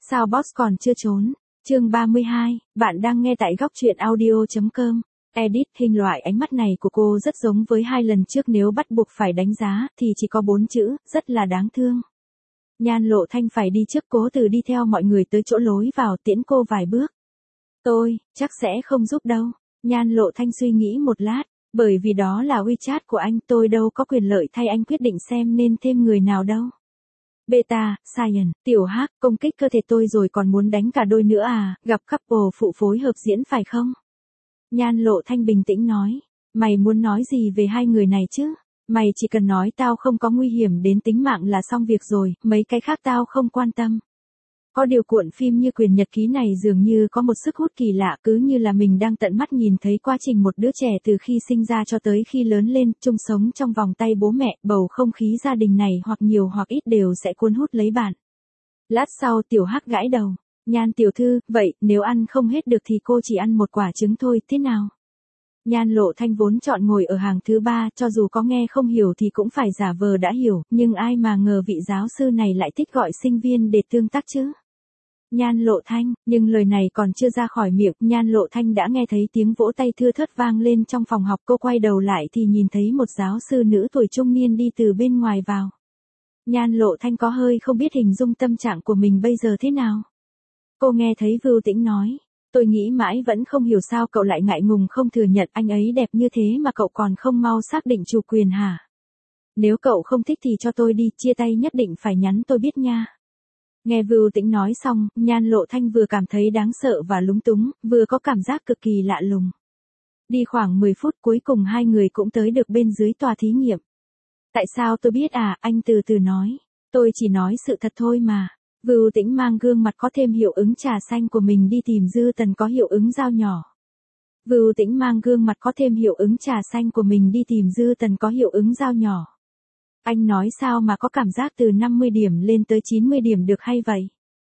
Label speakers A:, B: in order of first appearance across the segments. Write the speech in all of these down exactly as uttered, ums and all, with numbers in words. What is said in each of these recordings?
A: Sao boss còn chưa trốn? Chương ba mươi hai, bạn đang nghe tại góc truyện audio chấm com. Edit, hình loại ánh mắt này của cô rất giống với hai lần trước, nếu bắt buộc phải đánh giá thì chỉ có bốn chữ, rất là đáng thương. Nhan Lộ Thanh phải đi trước, Cố Từ đi theo mọi người tới chỗ lối vào tiễn cô vài bước. Tôi, chắc sẽ không giúp đâu. Nhan Lộ Thanh suy nghĩ một lát, bởi vì đó là WeChat của anh, tôi đâu có quyền lợi thay anh quyết định xem nên thêm người nào đâu. Beta, Science, Tiểu Hắc, công kích cơ thể tôi rồi còn muốn đánh cả đôi nữa à, gặp couple phụ phối hợp diễn phải không? Nhan Lộ Thanh bình tĩnh nói, mày muốn nói gì về hai người này chứ? Mày chỉ cần nói tao không có nguy hiểm đến tính mạng là xong việc rồi, mấy cái khác tao không quan tâm. Có điều cuộn phim như Quyền Nhật Ký này dường như có một sức hút kỳ lạ, cứ như là mình đang tận mắt nhìn thấy quá trình một đứa trẻ từ khi sinh ra cho tới khi lớn lên, chung sống trong vòng tay bố mẹ, bầu không khí gia đình này hoặc nhiều hoặc ít đều sẽ cuốn hút lấy bạn. Lát sau Tiểu Hắc gãi đầu, Nhan tiểu thư, vậy, nếu ăn không hết được thì cô chỉ ăn một quả trứng thôi, thế nào? Nhan Lộ Thanh vốn chọn ngồi ở hàng thứ ba, cho dù có nghe không hiểu thì cũng phải giả vờ đã hiểu, nhưng ai mà ngờ vị giáo sư này lại thích gọi sinh viên để tương tác chứ. Nhan Lộ Thanh, nhưng lời này còn chưa ra khỏi miệng, Nhan Lộ Thanh đã nghe thấy tiếng vỗ tay thưa thớt vang lên trong phòng học, cô quay đầu lại thì nhìn thấy một giáo sư nữ tuổi trung niên đi từ bên ngoài vào. Nhan Lộ Thanh có hơi không biết hình dung tâm trạng của mình bây giờ thế nào. Cô nghe thấy Vưu Tĩnh nói, tôi nghĩ mãi vẫn không hiểu sao cậu lại ngại ngùng không thừa nhận anh ấy đẹp như thế mà cậu còn không mau xác định chủ quyền hả? Nếu cậu không thích thì cho tôi đi, chia tay nhất định phải nhắn tôi biết nha. Nghe Vưu Tĩnh nói xong, Nhan Lộ Thanh vừa cảm thấy đáng sợ và lúng túng, vừa có cảm giác cực kỳ lạ lùng. Đi khoảng mười phút cuối cùng hai người cũng tới được bên dưới tòa thí nghiệm. Tại sao tôi biết à, anh từ từ nói. Tôi chỉ nói sự thật thôi mà. Vưu Tĩnh mang gương mặt có thêm hiệu ứng trà xanh của mình đi tìm Dư Tần có hiệu ứng dao nhỏ. Vưu Tĩnh mang gương mặt có thêm hiệu ứng trà xanh của mình đi tìm Dư Tần có hiệu ứng dao nhỏ. Anh nói sao mà có cảm giác từ năm mươi điểm lên tới chín mươi điểm được hay vậy?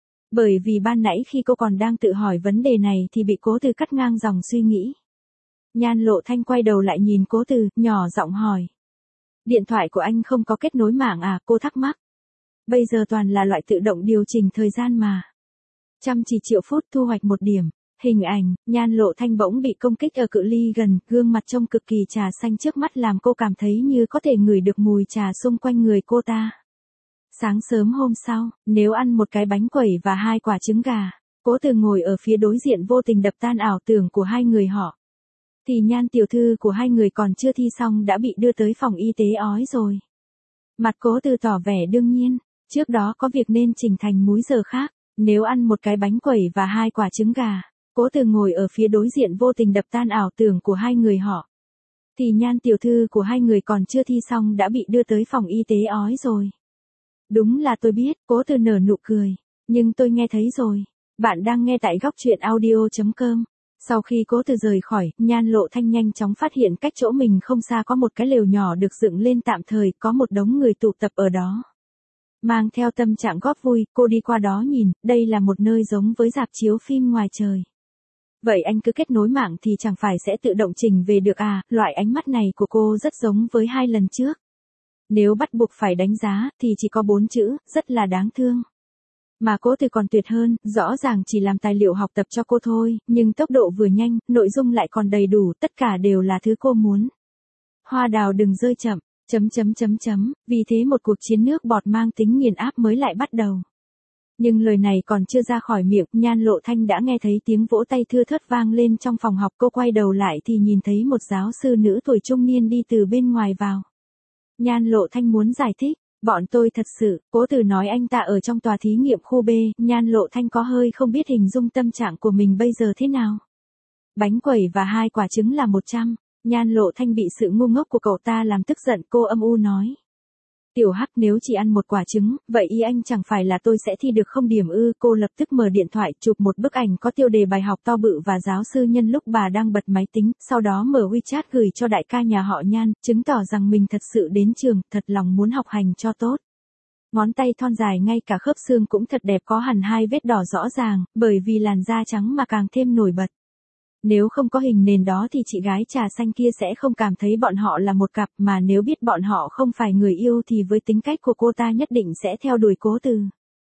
A: Bởi vì ban nãy khi cô còn đang tự hỏi vấn đề này thì bị Cố Từ cắt ngang dòng suy nghĩ. Nhan Lộ Thanh quay đầu lại nhìn Cố Từ, nhỏ giọng hỏi. Điện thoại của anh không có kết nối mạng à, cô thắc mắc. Bây giờ toàn là loại tự động điều chỉnh thời gian mà. Chăm chỉ triệu phút thu hoạch một điểm. Hình ảnh, Nhan Lộ Thanh bỗng bị công kích ở cự ly gần, gương mặt trông cực kỳ trà xanh trước mắt làm cô cảm thấy như có thể ngửi được mùi trà xung quanh người cô ta. Sáng sớm hôm sau, nếu ăn một cái bánh quẩy và hai quả trứng gà, Cố Từ ngồi ở phía đối diện vô tình đập tan ảo tưởng của hai người họ. Thì Nhan tiểu thư của hai người còn chưa thi xong đã bị đưa tới phòng y tế ói rồi. Mặt Cố Từ tỏ vẻ đương nhiên, trước đó có việc nên chỉnh thành múi giờ khác, nếu ăn một cái bánh quẩy và hai quả trứng gà. Cố Từ ngồi ở phía đối diện vô tình đập tan ảo tưởng của hai người họ. Thì Nhan tiểu thư của hai người còn chưa thi xong đã bị đưa tới phòng y tế ói rồi. Đúng là tôi biết, Cố Từ nở nụ cười. Nhưng tôi nghe thấy rồi. Bạn đang nghe tại góc truyện audio chấm com. Sau khi Cố Từ rời khỏi, Nhan Lộ Thanh nhanh chóng phát hiện cách chỗ mình không xa có một cái lều nhỏ được dựng lên tạm thời, có một đống người tụ tập ở đó. Mang theo tâm trạng góp vui, cô đi qua đó nhìn, đây là một nơi giống với rạp chiếu phim ngoài trời. Vậy anh cứ kết nối mạng thì chẳng phải sẽ tự động chỉnh về được à, loại ánh mắt này của cô rất giống với hai lần trước. Nếu bắt buộc phải đánh giá thì chỉ có bốn chữ, rất là đáng thương. Mà Cố Từ còn tuyệt hơn, rõ ràng chỉ làm tài liệu học tập cho cô thôi, nhưng tốc độ vừa nhanh, nội dung lại còn đầy đủ, tất cả đều là thứ cô muốn. Hoa đào đừng rơi chậm, chấm chấm chấm chấm, vì thế một cuộc chiến nước bọt mang tính nghiền áp mới lại bắt đầu. Nhưng lời này còn chưa ra khỏi miệng, Nhan Lộ Thanh đã nghe thấy tiếng vỗ tay thưa thớt vang lên trong phòng học, cô quay đầu lại thì nhìn thấy một giáo sư nữ tuổi trung niên đi từ bên ngoài vào. Nhan Lộ Thanh muốn giải thích, bọn tôi thật sự, Cố Từ nói anh ta ở trong tòa thí nghiệm khu B, Nhan Lộ Thanh có hơi không biết hình dung tâm trạng của mình bây giờ thế nào. Bánh quẩy và hai quả trứng là một trăm, Nhan Lộ Thanh bị sự ngu ngốc của cậu ta làm tức giận, cô âm u nói. Tiểu Hắc, nếu chỉ ăn một quả trứng, vậy ý anh chẳng phải là tôi sẽ thi được không điểm ư? Cô lập tức mở điện thoại, chụp một bức ảnh có tiêu đề bài học to bự và giáo sư nhân lúc bà đang bật máy tính, sau đó mở WeChat gửi cho đại ca nhà họ Nhan, chứng tỏ rằng mình thật sự đến trường, thật lòng muốn học hành cho tốt. Ngón tay thon dài ngay cả khớp xương cũng thật đẹp, có hẳn hai vết đỏ rõ ràng, bởi vì làn da trắng mà càng thêm nổi bật. Nếu không có hình nền đó thì chị gái trà xanh kia sẽ không cảm thấy bọn họ là một cặp, mà nếu biết bọn họ không phải người yêu thì với tính cách của cô ta nhất định sẽ theo đuổi Cố Từ.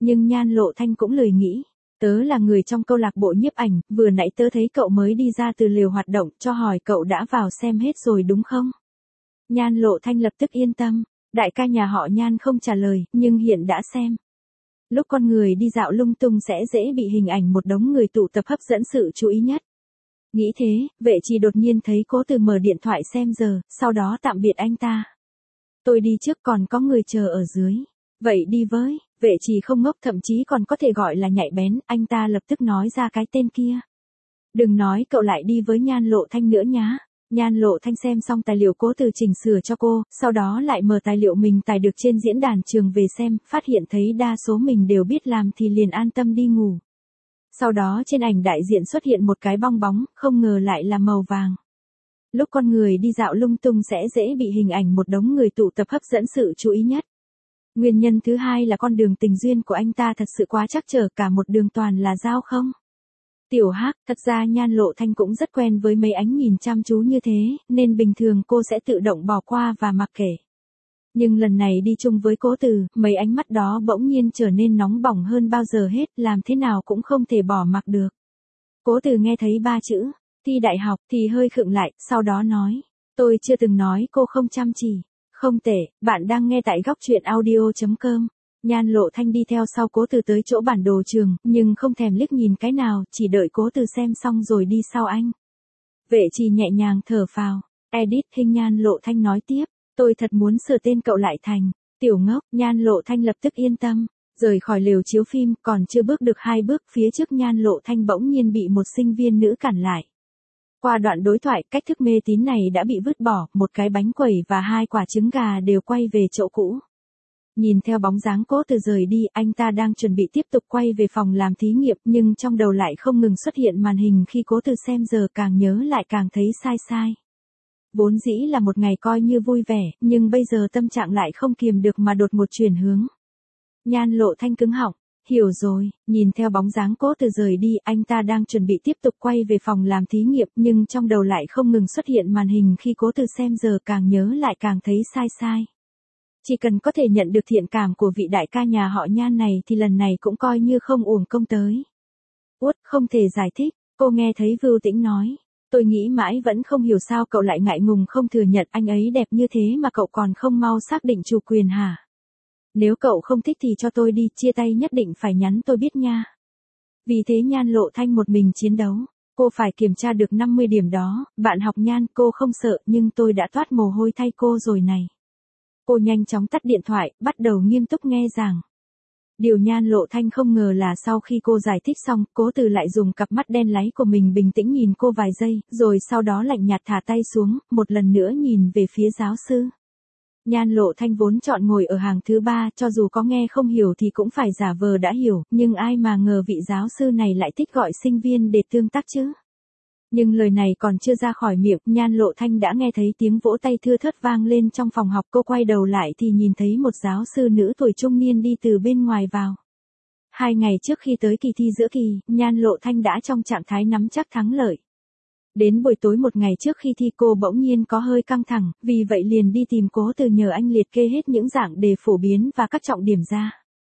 A: Nhưng Nhan Lộ Thanh cũng lười nghĩ. Tớ là người trong câu lạc bộ nhiếp ảnh, vừa nãy tớ thấy cậu mới đi ra từ lều hoạt động, cho hỏi cậu đã vào xem hết rồi đúng không? Nhan Lộ Thanh lập tức yên tâm. Đại ca nhà họ Nhan không trả lời, nhưng hiện đã xem. Lúc con người đi dạo lung tung sẽ dễ bị hình ảnh một đống người tụ tập hấp dẫn sự chú ý nhất. Nghĩ thế, vệ trì đột nhiên thấy Cố Từ mở điện thoại xem giờ, sau đó tạm biệt anh ta. Tôi đi trước, còn có người chờ ở dưới. Vậy đi với, vệ trì không ngốc, thậm chí còn có thể gọi là nhạy bén, anh ta lập tức nói ra cái tên kia. Đừng nói cậu lại đi với Nhan Lộ Thanh nữa nhá. Nhan Lộ Thanh xem xong tài liệu Cố Từ chỉnh sửa cho cô, sau đó lại mở tài liệu mình tải được trên diễn đàn trường về xem, phát hiện thấy đa số mình đều biết làm thì liền an tâm đi ngủ. Sau đó trên ảnh đại diện xuất hiện một cái bong bóng, không ngờ lại là màu vàng. Lúc con người đi dạo lung tung sẽ dễ bị hình ảnh một đống người tụ tập hấp dẫn sự chú ý nhất. Nguyên nhân thứ hai là con đường tình duyên của anh ta thật sự quá trắc trở, cả một đường toàn là dao không. Tiểu Hắc, thật ra Nhan Lộ Thanh cũng rất quen với mấy ánh nhìn chăm chú như thế, nên bình thường cô sẽ tự động bỏ qua và mặc kệ. Nhưng lần này đi chung với Cố Từ, mấy ánh mắt đó bỗng nhiên trở nên nóng bỏng hơn bao giờ hết, làm thế nào cũng không thể bỏ mặc được. Cố Từ nghe thấy ba chữ, thi đại học thì hơi khựng lại, sau đó nói, tôi chưa từng nói cô không chăm chỉ. Không tệ, bạn đang nghe tại góc truyện audio chấm com. Nhan Lộ Thanh đi theo sau Cố Từ tới chỗ bản đồ trường, nhưng không thèm liếc nhìn cái nào, chỉ đợi Cố Từ xem xong rồi đi sau anh. Vệ trì nhẹ nhàng thở phào. Edit hình Nhan Lộ Thanh nói tiếp, tôi thật muốn sửa tên cậu lại thành Tiểu Ngốc. Nhan Lộ Thanh lập tức yên tâm. Rời khỏi lều chiếu phim, còn chưa bước được hai bước, phía trước Nhan Lộ Thanh bỗng nhiên bị một sinh viên nữ cản lại. Qua đoạn đối thoại, cách thức mê tín này đã bị vứt bỏ, một cái bánh quẩy và hai quả trứng gà đều quay về chỗ cũ. Nhìn theo bóng dáng Cố Từ rời đi, anh ta đang chuẩn bị tiếp tục quay về phòng làm thí nghiệm, nhưng trong đầu lại không ngừng xuất hiện màn hình khi Cố Từ xem giờ, càng nhớ lại càng thấy sai sai. Vốn dĩ là một ngày coi như vui vẻ, nhưng bây giờ tâm trạng lại không kiềm được mà đột ngột chuyển hướng. Nhan Lộ Thanh cứng họng. Hiểu rồi, nhìn theo bóng dáng Cố Từ rời đi, anh ta đang chuẩn bị tiếp tục quay về phòng làm thí nghiệm, nhưng trong đầu lại không ngừng xuất hiện màn hình khi Cố Từ xem giờ, càng nhớ lại càng thấy sai sai. Chỉ cần có thể nhận được thiện cảm của vị đại ca nhà họ Nhan này thì lần này cũng coi như không uổng công tới. Út, không thể giải thích, cô nghe thấy Vưu Tĩnh nói. Tôi nghĩ mãi vẫn không hiểu sao cậu lại ngại ngùng không thừa nhận anh ấy đẹp như thế mà cậu còn không mau xác định chủ quyền hả? Nếu cậu không thích thì cho tôi đi, chia tay nhất định phải nhắn tôi biết nha. Vì thế Nhan Lộ Thanh một mình chiến đấu. Cô phải kiểm tra được năm mươi điểm đó, bạn học Nhan, cô không sợ, nhưng tôi đã toát mồ hôi thay cô rồi này. Cô nhanh chóng tắt điện thoại, bắt đầu nghiêm túc nghe giảng. Điều Nhan Lộ Thanh không ngờ là sau khi cô giải thích xong, Cố Từ lại dùng cặp mắt đen láy của mình bình tĩnh nhìn cô vài giây, rồi sau đó lạnh nhạt thả tay xuống, một lần nữa nhìn về phía giáo sư. Nhan Lộ Thanh vốn chọn ngồi ở hàng thứ ba, cho dù có nghe không hiểu thì cũng phải giả vờ đã hiểu, nhưng ai mà ngờ vị giáo sư này lại thích gọi sinh viên để tương tác chứ. Nhưng lời này còn chưa ra khỏi miệng, Nhan Lộ Thanh đã nghe thấy tiếng vỗ tay thưa thớt vang lên trong phòng học. Cô quay đầu lại thì nhìn thấy một giáo sư nữ tuổi trung niên đi từ bên ngoài vào. Hai ngày trước khi tới kỳ thi giữa kỳ, Nhan Lộ Thanh đã trong trạng thái nắm chắc thắng lợi. Đến buổi tối một ngày trước khi thi cô bỗng nhiên có hơi căng thẳng, vì vậy liền đi tìm Cố Từ nhờ anh liệt kê hết những dạng đề phổ biến và các trọng điểm ra.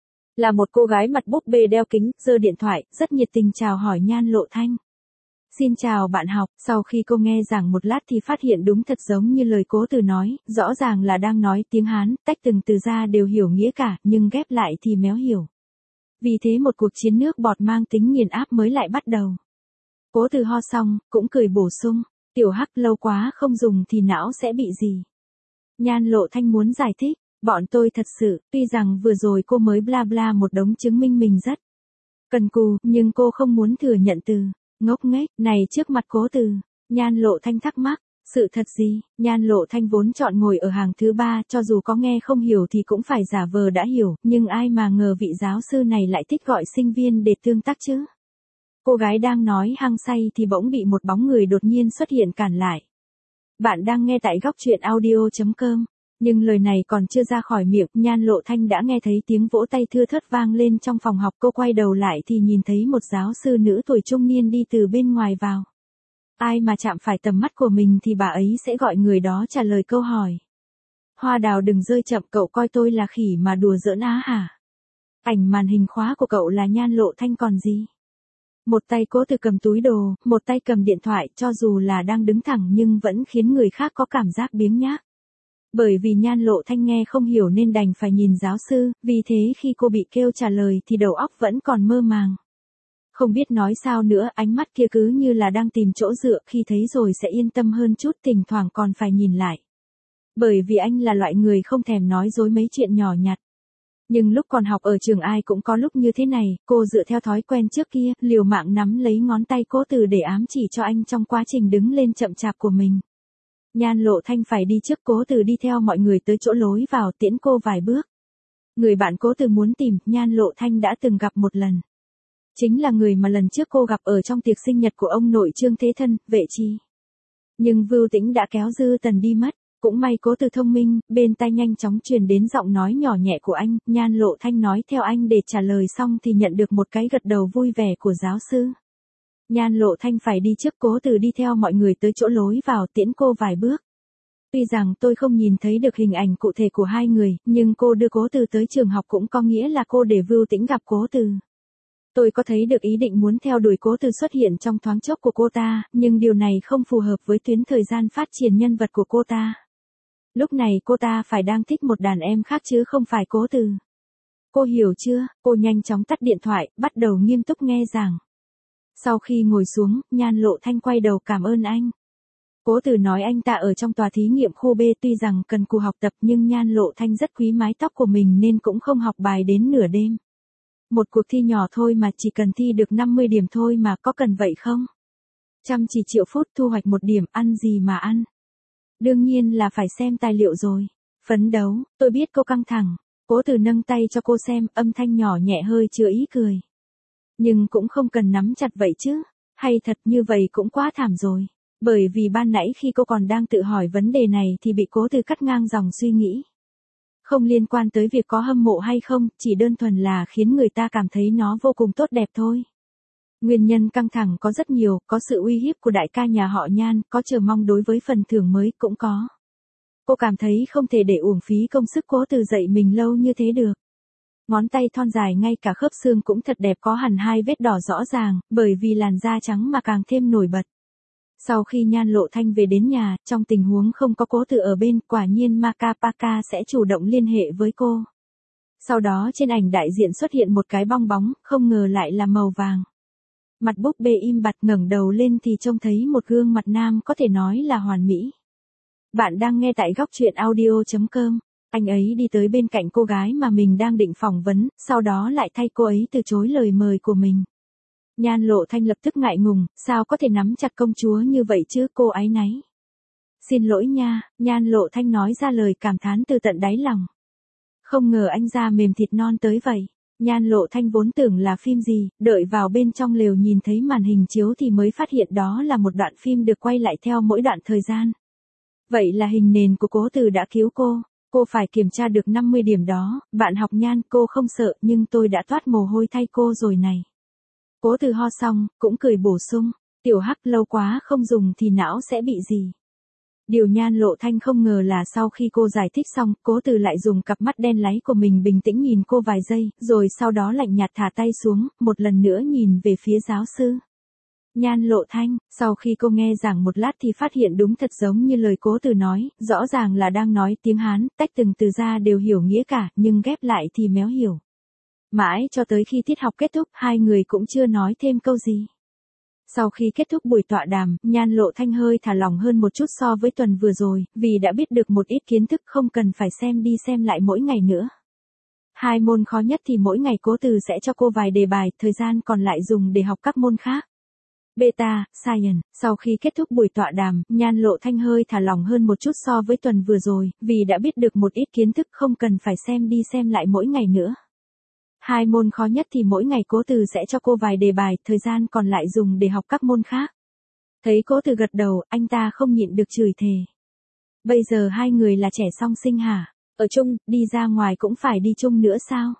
A: Là một cô gái mặt búp bê đeo kính, giơ điện thoại, rất nhiệt tình chào hỏi Nhan Lộ Thanh. Xin chào bạn học, sau khi cô nghe giảng một lát thì phát hiện đúng thật giống như lời Cố Từ nói, rõ ràng là đang nói tiếng Hán, tách từng từ ra đều hiểu nghĩa cả, nhưng ghép lại thì méo hiểu. Vì thế một cuộc chiến nước bọt mang tính nghiền áp mới lại bắt đầu. Cố Từ ho xong, cũng cười bổ sung, Tiểu Hắc, lâu quá không dùng thì não sẽ bị gì. Nhan Lộ Thanh muốn giải thích, bọn tôi thật sự, tuy rằng vừa rồi cô mới bla bla một đống chứng minh mình rất cần cù, nhưng cô không muốn thừa nhận từ ngốc nghếch này trước mặt Cố Từ. Nhan Lộ Thanh thắc mắc, sự thật gì? Nhan Lộ Thanh vốn chọn ngồi ở hàng thứ ba, cho dù có nghe không hiểu thì cũng phải giả vờ đã hiểu, nhưng ai mà ngờ vị giáo sư này lại thích gọi sinh viên để tương tác chứ. Cô gái đang nói hăng say thì bỗng bị một bóng người đột nhiên xuất hiện cản lại. Bạn đang nghe tại góc truyện audio chấm com. Nhưng lời này còn chưa ra khỏi miệng, Nhan Lộ Thanh đã nghe thấy tiếng vỗ tay thưa thớt vang lên trong phòng học. Cô quay đầu lại thì nhìn thấy một giáo sư nữ tuổi trung niên đi từ bên ngoài vào. Ai mà chạm phải tầm mắt của mình thì bà ấy sẽ gọi người đó trả lời câu hỏi. Hoa đào đừng rơi chậm, cậu coi tôi là khỉ mà đùa giỡn á hả? Ảnh màn hình khóa của cậu là Nhan Lộ Thanh còn gì. Một tay Cố Từ cầm túi đồ, một tay cầm điện thoại, cho dù là đang đứng thẳng nhưng vẫn khiến người khác có cảm giác biếng nhác. Bởi vì Nhan Lộ Thanh nghe không hiểu nên đành phải nhìn giáo sư, vì thế khi cô bị kêu trả lời thì đầu óc vẫn còn mơ màng. Không biết nói sao nữa, ánh mắt kia cứ như là đang tìm chỗ dựa, khi thấy rồi sẽ yên tâm hơn chút, thỉnh thoảng còn phải nhìn lại. Bởi vì anh là loại người không thèm nói dối mấy chuyện nhỏ nhặt. Nhưng lúc còn học ở trường ai cũng có lúc như thế này, cô dựa theo thói quen trước kia, liều mạng nắm lấy ngón tay Cố Từ để ám chỉ cho anh trong quá trình đứng lên chậm chạp của mình. Nhan Lộ Thanh phải đi trước, Cố Từ đi theo mọi người tới chỗ lối vào tiễn cô vài bước. Người bạn Cố Từ muốn tìm, Nhan Lộ Thanh đã từng gặp một lần. Chính là người mà lần trước cô gặp ở trong tiệc sinh nhật của ông nội Trương Thế Thân, Vệ Chi. Nhưng Vưu Tĩnh đã kéo Dư Tần đi mất. Cũng may Cố Từ thông minh, bên tai nhanh chóng truyền đến giọng nói nhỏ nhẹ của anh, Nhan Lộ Thanh nói theo anh để trả lời xong thì nhận được một cái gật đầu vui vẻ của giáo sư. Nhan Lộ Thanh phải đi trước, Cố Từ đi theo mọi người tới chỗ lối vào tiễn cô vài bước. Tuy rằng tôi không nhìn thấy được hình ảnh cụ thể của hai người, nhưng cô đưa Cố Từ tới trường học cũng có nghĩa là cô để Vưu Tĩnh gặp Cố Từ. Tôi có thấy được ý định muốn theo đuổi Cố Từ xuất hiện trong thoáng chốc của cô ta, nhưng điều này không phù hợp với tuyến thời gian phát triển nhân vật của cô ta. Lúc này cô ta phải đang thích một đàn em khác chứ không phải Cố Từ. Cô hiểu chưa? Cô nhanh chóng tắt điện thoại, bắt đầu nghiêm túc nghe giảng. Sau khi ngồi xuống, Nhan Lộ Thanh quay đầu cảm ơn anh. Cố Từ nói anh ta ở trong tòa thí nghiệm khu B, tuy rằng cần cù học tập nhưng Nhan Lộ Thanh rất quý mái tóc của mình nên cũng không học bài đến nửa đêm. Một cuộc thi nhỏ thôi mà, chỉ cần thi được năm mươi điểm thôi mà, có cần vậy không? Chăm chỉ triệu phút thu hoạch một điểm, ăn gì mà ăn? Đương nhiên là phải xem tài liệu rồi. Phấn đấu, tôi biết cô căng thẳng. Cố Từ nâng tay cho cô xem, âm thanh nhỏ nhẹ hơi chứa ý cười. Nhưng cũng không cần nắm chặt vậy chứ. Hay thật như vậy cũng quá thảm rồi. Bởi vì ban nãy khi cô còn đang tự hỏi vấn đề này thì bị Cố Từ cắt ngang dòng suy nghĩ. Không liên quan tới việc có hâm mộ hay không, chỉ đơn thuần là khiến người ta cảm thấy nó vô cùng tốt đẹp thôi. Nguyên nhân căng thẳng có rất nhiều, có sự uy hiếp của đại ca nhà họ Nhan, có chờ mong đối với phần thưởng mới cũng có. Cô cảm thấy không thể để uổng phí công sức Cố Từ dạy mình lâu như thế được. Ngón tay thon dài ngay cả khớp xương cũng thật đẹp, có hẳn hai vết đỏ rõ ràng, bởi vì làn da trắng mà càng thêm nổi bật. Sau khi Nhan Lộ Thanh về đến nhà, trong tình huống không có Cố Từ ở bên, quả nhiên Makapaka sẽ chủ động liên hệ với cô. Sau đó trên ảnh đại diện xuất hiện một cái bong bóng, không ngờ lại là màu vàng. Mặt búp bê im bặt, ngẩng đầu lên thì trông thấy một gương mặt nam có thể nói là hoàn mỹ. Bạn đang nghe tại góc truyện audio chấm com. Anh ấy đi tới bên cạnh cô gái mà mình đang định phỏng vấn, sau đó lại thay cô ấy từ chối lời mời của mình. Nhan Lộ Thanh lập tức ngại ngùng, sao có thể nắm chặt công chúa như vậy chứ, cô áy náy. Xin lỗi nha, Nhan Lộ Thanh nói ra lời cảm thán từ tận đáy lòng. Không ngờ anh da mềm thịt non tới vậy. Nhan Lộ Thanh vốn tưởng là phim gì, đợi vào bên trong lều nhìn thấy màn hình chiếu thì mới phát hiện đó là một đoạn phim được quay lại theo mỗi đoạn thời gian. Vậy là hình nền của Cố Từ đã cứu cô, cô phải kiểm tra được năm mươi điểm đó, bạn học Nhan, cô không sợ nhưng tôi đã toát mồ hôi thay cô rồi này. Cố Từ ho xong, cũng cười bổ sung, tiểu Hắc lâu quá không dùng thì não sẽ bị gì. Điều Nhan Lộ Thanh không ngờ là sau khi cô giải thích xong, Cố Từ lại dùng cặp mắt đen láy của mình bình tĩnh nhìn cô vài giây, rồi sau đó lạnh nhạt thả tay xuống, một lần nữa nhìn về phía giáo sư. Nhan Lộ Thanh, sau khi cô nghe giảng một lát thì phát hiện đúng thật giống như lời Cố Từ nói, rõ ràng là đang nói tiếng Hán, tách từng từ ra đều hiểu nghĩa cả, nhưng ghép lại thì méo hiểu. Mãi cho tới khi tiết học kết thúc, hai người cũng chưa nói thêm câu gì. Sau khi kết thúc buổi tọa đàm, Nhan Lộ Thanh hơi thả lỏng hơn một chút so với tuần vừa rồi, vì đã biết được một ít kiến thức không cần phải xem đi xem lại mỗi ngày nữa. Hai môn khó nhất thì mỗi ngày Cố Từ sẽ cho cô vài đề bài, thời gian còn lại dùng để học các môn khác. Beta, Science, sau khi kết thúc buổi tọa đàm, Nhan Lộ Thanh hơi thả lỏng hơn một chút so với tuần vừa rồi, vì đã biết được một ít kiến thức không cần phải xem đi xem lại mỗi ngày nữa. Hai môn khó nhất thì mỗi ngày Cố Từ sẽ cho cô vài đề bài, thời gian còn lại dùng để học các môn khác. Thấy Cố Từ gật đầu, anh ta không nhịn được chửi thề. Bây giờ hai người là trẻ song sinh hả? Ở chung, đi ra ngoài cũng phải đi chung nữa sao?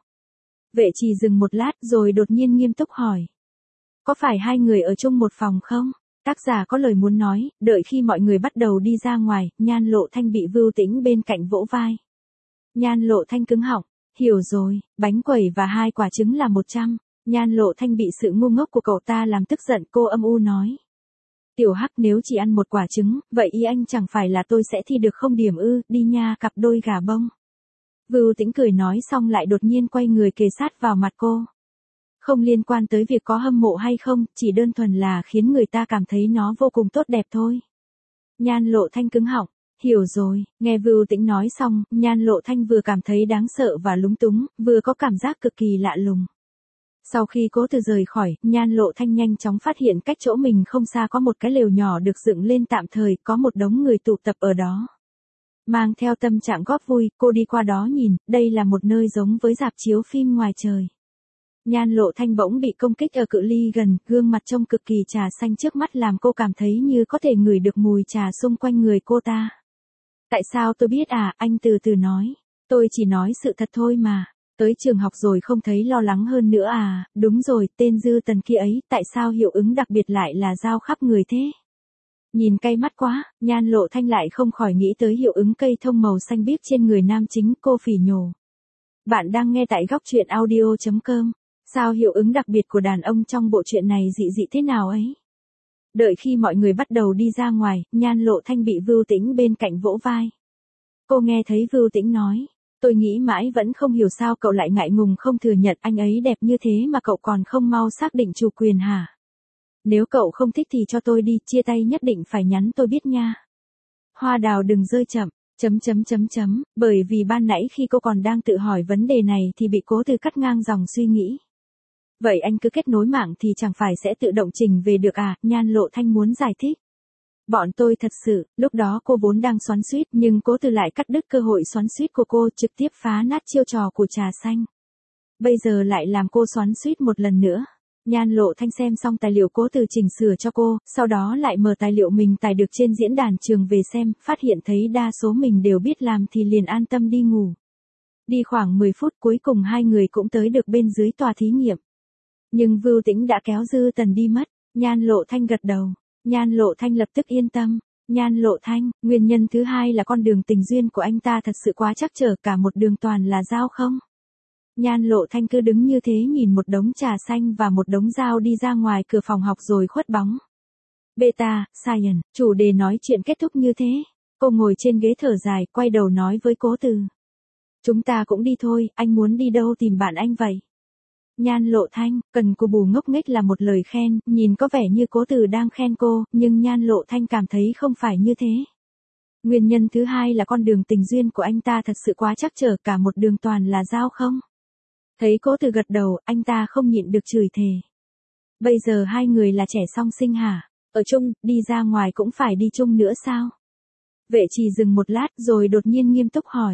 A: Vệ Trì dừng một lát rồi đột nhiên nghiêm túc hỏi. Có phải hai người ở chung một phòng không? Tác giả có lời muốn nói, đợi khi mọi người bắt đầu đi ra ngoài, Nhan Lộ Thanh bị Vưu Tĩnh bên cạnh vỗ vai. Nhan Lộ Thanh cứng họng. Hiểu rồi, bánh quẩy và hai quả trứng là một trăm. Nhan Lộ Thanh bị sự ngu ngốc của cậu ta làm tức giận, cô âm u nói. Tiểu Hắc, nếu chỉ ăn một quả trứng, vậy ý anh chẳng phải là tôi sẽ thi được không điểm ư, đi nha cặp đôi gà bông. Vưu Tĩnh cười nói xong lại đột nhiên quay người kề sát vào mặt cô. Không liên quan tới việc có hâm mộ hay không, chỉ đơn thuần là khiến người ta cảm thấy nó vô cùng tốt đẹp thôi. Nhan Lộ Thanh cứng họng. Hiểu rồi, nghe Vưu Tĩnh nói xong, Nhan Lộ Thanh vừa cảm thấy đáng sợ và lúng túng, vừa có cảm giác cực kỳ lạ lùng. Sau khi Cố Từ rời khỏi, Nhan Lộ Thanh nhanh chóng phát hiện cách chỗ mình không xa có một cái lều nhỏ được dựng lên tạm thời, có một đống người tụ tập ở đó. Mang theo tâm trạng góp vui, cô đi qua đó nhìn, đây là một nơi giống với rạp chiếu phim ngoài trời. Nhan Lộ Thanh bỗng bị công kích ở cự ly gần, gương mặt trông cực kỳ trà xanh trước mắt làm cô cảm thấy như có thể ngửi được mùi trà xung quanh người cô ta. Tại sao tôi biết à, anh từ từ nói. Tôi chỉ nói sự thật thôi mà. Tới trường học rồi không thấy lo lắng hơn nữa à, đúng rồi, tên Dư Tần kia ấy, tại sao hiệu ứng đặc biệt lại là giao khắp người thế? Nhìn cay mắt quá, Nhan Lộ Thanh lại không khỏi nghĩ tới hiệu ứng cây thông màu xanh biếc trên người nam chính, cô phỉ nhổ. Bạn đang nghe tại góc truyện audio chấm com. Sao hiệu ứng đặc biệt của đàn ông trong bộ truyện này dị dị thế nào ấy? Đợi khi mọi người bắt đầu đi ra ngoài, Nhan Lộ Thanh bị Vưu Tĩnh bên cạnh vỗ vai. Cô nghe thấy Vưu Tĩnh nói, tôi nghĩ mãi vẫn không hiểu sao cậu lại ngại ngùng không thừa nhận anh ấy đẹp như thế mà cậu còn không mau xác định chủ quyền hả? Nếu cậu không thích thì cho tôi đi, chia tay nhất định phải nhắn tôi biết nha. Hoa đào đừng rơi chậm, chấm chấm chấm chấm, bởi vì ban nãy khi cô còn đang tự hỏi vấn đề này thì bị Cố Từ cắt ngang dòng suy nghĩ. Vậy anh cứ kết nối mạng thì chẳng phải sẽ tự động trình về được à, Nhan Lộ Thanh muốn giải thích. Bọn tôi thật sự, lúc đó cô vốn đang xoắn xuýt nhưng Cố Từ lại cắt đứt cơ hội xoắn xuýt của cô, trực tiếp phá nát chiêu trò của trà xanh. Bây giờ lại làm cô xoắn xuýt một lần nữa. Nhan Lộ Thanh xem xong tài liệu Cố Từ chỉnh sửa cho cô, sau đó lại mở tài liệu mình tải được trên diễn đàn trường về xem, phát hiện thấy đa số mình đều biết làm thì liền an tâm đi ngủ. Đi khoảng mười phút cuối cùng hai người cũng tới được bên dưới tòa thí nghiệm. Nhưng Vưu Tĩnh đã kéo Dư Tần đi mất. Nhan Lộ Thanh gật đầu. Nhan Lộ Thanh lập tức yên tâm. Nhan Lộ Thanh, nguyên nhân thứ hai là con đường tình duyên của anh ta thật sự quá trắc trở, cả một đường toàn là dao không? Nhan Lộ Thanh cứ đứng như thế nhìn một đống trà xanh và một đống dao đi ra ngoài cửa phòng học rồi khuất bóng. Beta, Science, chủ đề nói chuyện kết thúc như thế. Cô ngồi trên ghế thở dài, quay đầu nói với Cố Từ. Chúng ta cũng đi thôi, anh muốn đi đâu tìm bạn anh vậy? Nhan Lộ Thanh, cần cù bù ngốc nghếch là một lời khen, nhìn có vẻ như Cố Từ đang khen cô, nhưng Nhan Lộ Thanh cảm thấy không phải như thế. Nguyên nhân thứ hai là con đường tình duyên của anh ta thật sự quá trắc trở, cả một đường toàn là dao không? Thấy Cố Từ gật đầu, anh ta không nhịn được chửi thề. Bây giờ hai người là trẻ song sinh hả? Ở chung, đi ra ngoài cũng phải đi chung nữa sao? Vệ Trì dừng một lát rồi đột nhiên nghiêm túc hỏi.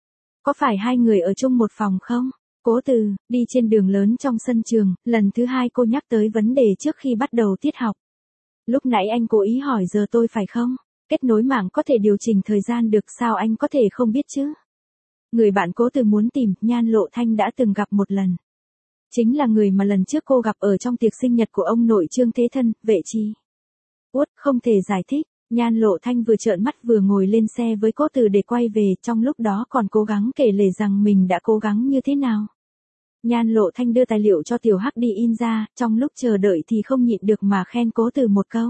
A: Có phải hai người ở chung một phòng không? Cố Từ, đi trên đường lớn trong sân trường, lần thứ hai cô nhắc tới vấn đề trước khi bắt đầu tiết học. Lúc nãy anh cố ý hỏi giờ tôi phải không? Kết nối mạng có thể điều chỉnh thời gian được sao anh có thể không biết chứ? Người bạn Cố Từ muốn tìm, Nhan Lộ Thanh đã từng gặp một lần. Chính là người mà lần trước cô gặp ở trong tiệc sinh nhật của ông nội Trương Thế Thân, Vệ Trì. Uất, không thể giải thích. Nhan Lộ Thanh vừa trợn mắt vừa ngồi lên xe với Cố Từ để quay về, trong lúc đó còn cố gắng kể lể rằng mình đã cố gắng như thế nào. Nhan Lộ Thanh đưa tài liệu cho Tiểu Hắc đi in ra, trong lúc chờ đợi thì không nhịn được mà khen Cố Từ một câu.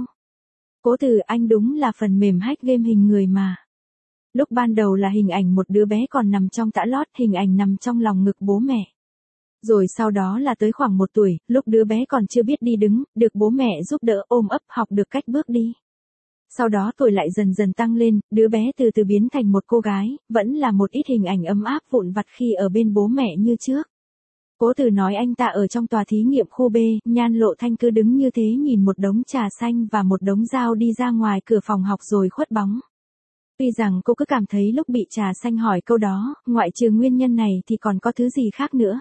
A: Cố Từ, anh đúng là phần mềm hack game hình người mà. Lúc ban đầu là hình ảnh một đứa bé còn nằm trong tã lót, hình ảnh nằm trong lòng ngực bố mẹ. Rồi sau đó là tới khoảng một tuổi, lúc đứa bé còn chưa biết đi đứng, được bố mẹ giúp đỡ ôm ấp học được cách bước đi. Sau đó tuổi lại dần dần tăng lên, đứa bé từ từ biến thành một cô gái, vẫn là một ít hình ảnh ấm áp vụn vặt khi ở bên bố mẹ như trước. Cố Từ nói anh ta ở trong tòa thí nghiệm khu B, Nhan Lộ Thanh cứ đứng như thế nhìn một đống trà xanh và một đống dao đi ra ngoài cửa phòng học rồi khuất bóng. Tuy rằng cô cứ cảm thấy lúc bị trà xanh hỏi câu đó, ngoại trừ nguyên nhân này thì còn có thứ gì khác nữa.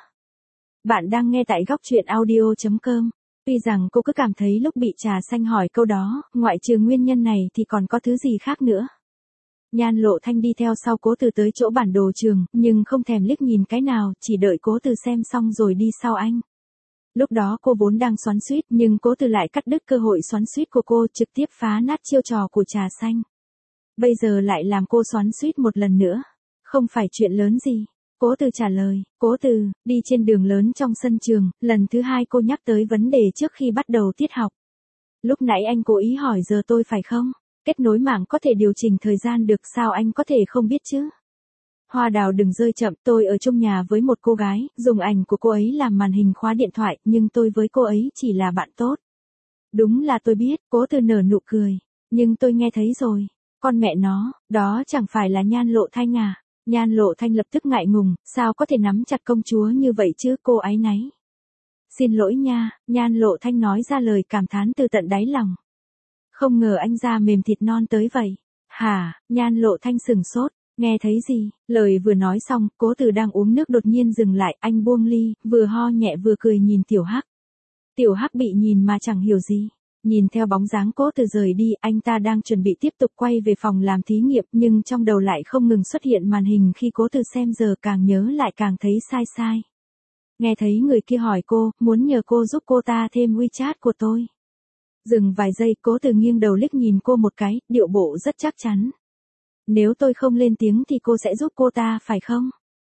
A: Bạn đang nghe tại góc truyện audio chấm com. Tuy rằng cô cứ cảm thấy lúc bị trà xanh hỏi câu đó, ngoại trừ nguyên nhân này thì còn có thứ gì khác nữa. Nhan Lộ Thanh đi theo sau Cố Từ tới chỗ bản đồ trường, nhưng không thèm liếc nhìn cái nào, chỉ đợi Cố Từ xem xong rồi đi sau anh. Lúc đó cô vốn đang xoắn xuýt, nhưng Cố Từ lại cắt đứt cơ hội xoắn xuýt của cô, trực tiếp phá nát chiêu trò của trà xanh. Bây giờ lại làm cô xoắn xuýt một lần nữa. Không phải chuyện lớn gì. Cố Từ trả lời, Cố Từ, đi trên đường lớn trong sân trường, lần thứ hai cô nhắc tới vấn đề trước khi bắt đầu tiết học. Lúc nãy anh cố ý hỏi giờ tôi phải không? Kết nối mạng có thể điều chỉnh thời gian được sao anh có thể không biết chứ? Hoa Đào đừng rơi chậm, tôi ở chung nhà với một cô gái, dùng ảnh của cô ấy làm màn hình khóa điện thoại, nhưng tôi với cô ấy chỉ là bạn tốt. Đúng là tôi biết, Cố Từ nở nụ cười, nhưng tôi nghe thấy rồi. Con mẹ nó, đó chẳng phải là Nhan Lộ Thanh à? Nhan Lộ Thanh lập tức ngại ngùng, sao có thể nắm chặt công chúa như vậy chứ, cô áy náy. Xin lỗi nha, Nhan Lộ Thanh nói ra lời cảm thán từ tận đáy lòng. Không ngờ anh da mềm thịt non tới vậy. Hả, Nhan Lộ Thanh sừng sốt, nghe thấy gì? Lời vừa nói xong, Cố Từ đang uống nước đột nhiên dừng lại, anh buông ly, vừa ho nhẹ vừa cười nhìn Tiểu Hắc. Tiểu Hắc bị nhìn mà chẳng hiểu gì. Nhìn theo bóng dáng Cố Từ rời đi, anh ta đang chuẩn bị tiếp tục quay về phòng làm thí nghiệm, nhưng trong đầu lại không ngừng xuất hiện màn hình khi Cố Từ xem giờ càng nhớ lại càng thấy sai sai. Nghe thấy người kia hỏi cô, muốn nhờ cô giúp cô ta thêm WeChat của tôi. Dừng vài giây, Cố Từ nghiêng đầu liếc nhìn cô một cái, điệu bộ rất chắc chắn. Nếu tôi không lên tiếng thì cô sẽ giúp cô ta phải không?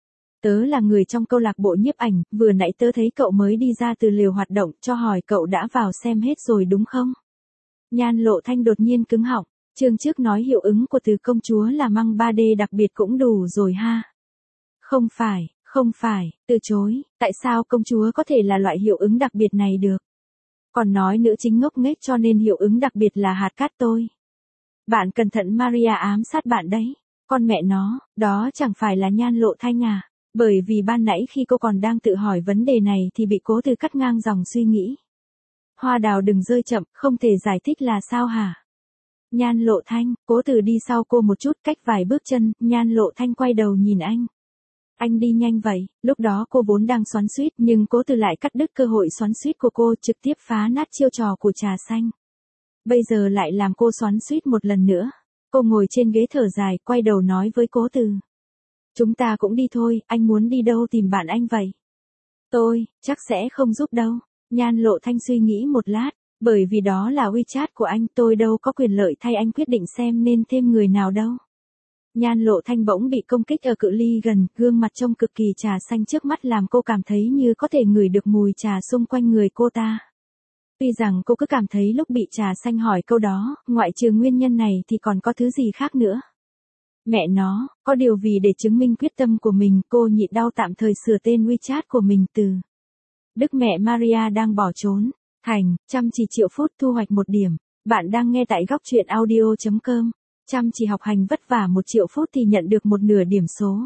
A: Tớ là người trong câu lạc bộ nhiếp ảnh, vừa nãy tớ thấy cậu mới đi ra từ lều hoạt động, cho hỏi cậu đã vào xem hết rồi đúng không? Nhan Lộ Thanh đột nhiên cứng họng, chương trước nói hiệu ứng của từ công chúa là mang ba D đặc biệt cũng đủ rồi ha. Không phải, không phải, từ chối, tại sao công chúa có thể là loại hiệu ứng đặc biệt này được? Còn nói nữ chính ngốc nghếch cho nên hiệu ứng đặc biệt là hạt cát tôi. Bạn cẩn thận, Maria ám sát bạn đấy. Con mẹ nó, đó chẳng phải là Nhan Lộ Thanh à? Bởi vì ban nãy khi cô còn đang tự hỏi vấn đề này thì bị Cố Từ cắt ngang dòng suy nghĩ. Hoa Đào đừng rơi chậm, không thể giải thích là sao hả? Nhan Lộ Thanh, Cố Từ đi sau cô một chút, cách vài bước chân, Nhan Lộ Thanh quay đầu nhìn anh. Anh đi nhanh vậy, lúc đó cô vốn đang xoắn xuýt nhưng Cố Từ lại cắt đứt cơ hội xoắn xuýt của cô, trực tiếp phá nát chiêu trò của trà xanh. Bây giờ lại làm cô xoắn xuýt một lần nữa. Cô ngồi trên ghế thở dài, quay đầu nói với Cố Từ. Chúng ta cũng đi thôi, anh muốn đi đâu tìm bạn anh vậy? Tôi, chắc sẽ không giúp đâu. Nhan Lộ Thanh suy nghĩ một lát, bởi vì đó là WeChat của anh, tôi đâu có quyền lợi thay anh quyết định xem nên thêm người nào đâu. Nhan Lộ Thanh bỗng bị công kích ở cự ly gần, gương mặt trông cực kỳ trà xanh trước mắt làm cô cảm thấy như có thể ngửi được mùi trà xung quanh người cô ta. Tuy rằng cô cứ cảm thấy lúc bị trà xanh hỏi câu đó, ngoại trừ nguyên nhân này thì còn có thứ gì khác nữa. Mẹ nó, có điều vì để chứng minh quyết tâm của mình, cô nhịn đau tạm thời sửa tên WeChat của mình từ Đức Mẹ Maria đang bỏ trốn, thành, chăm chỉ triệu phút thu hoạch một điểm. Bạn đang nghe tại góc truyện audio chấm com. Chăm chỉ học hành vất vả một triệu phút thì nhận được một nửa điểm số.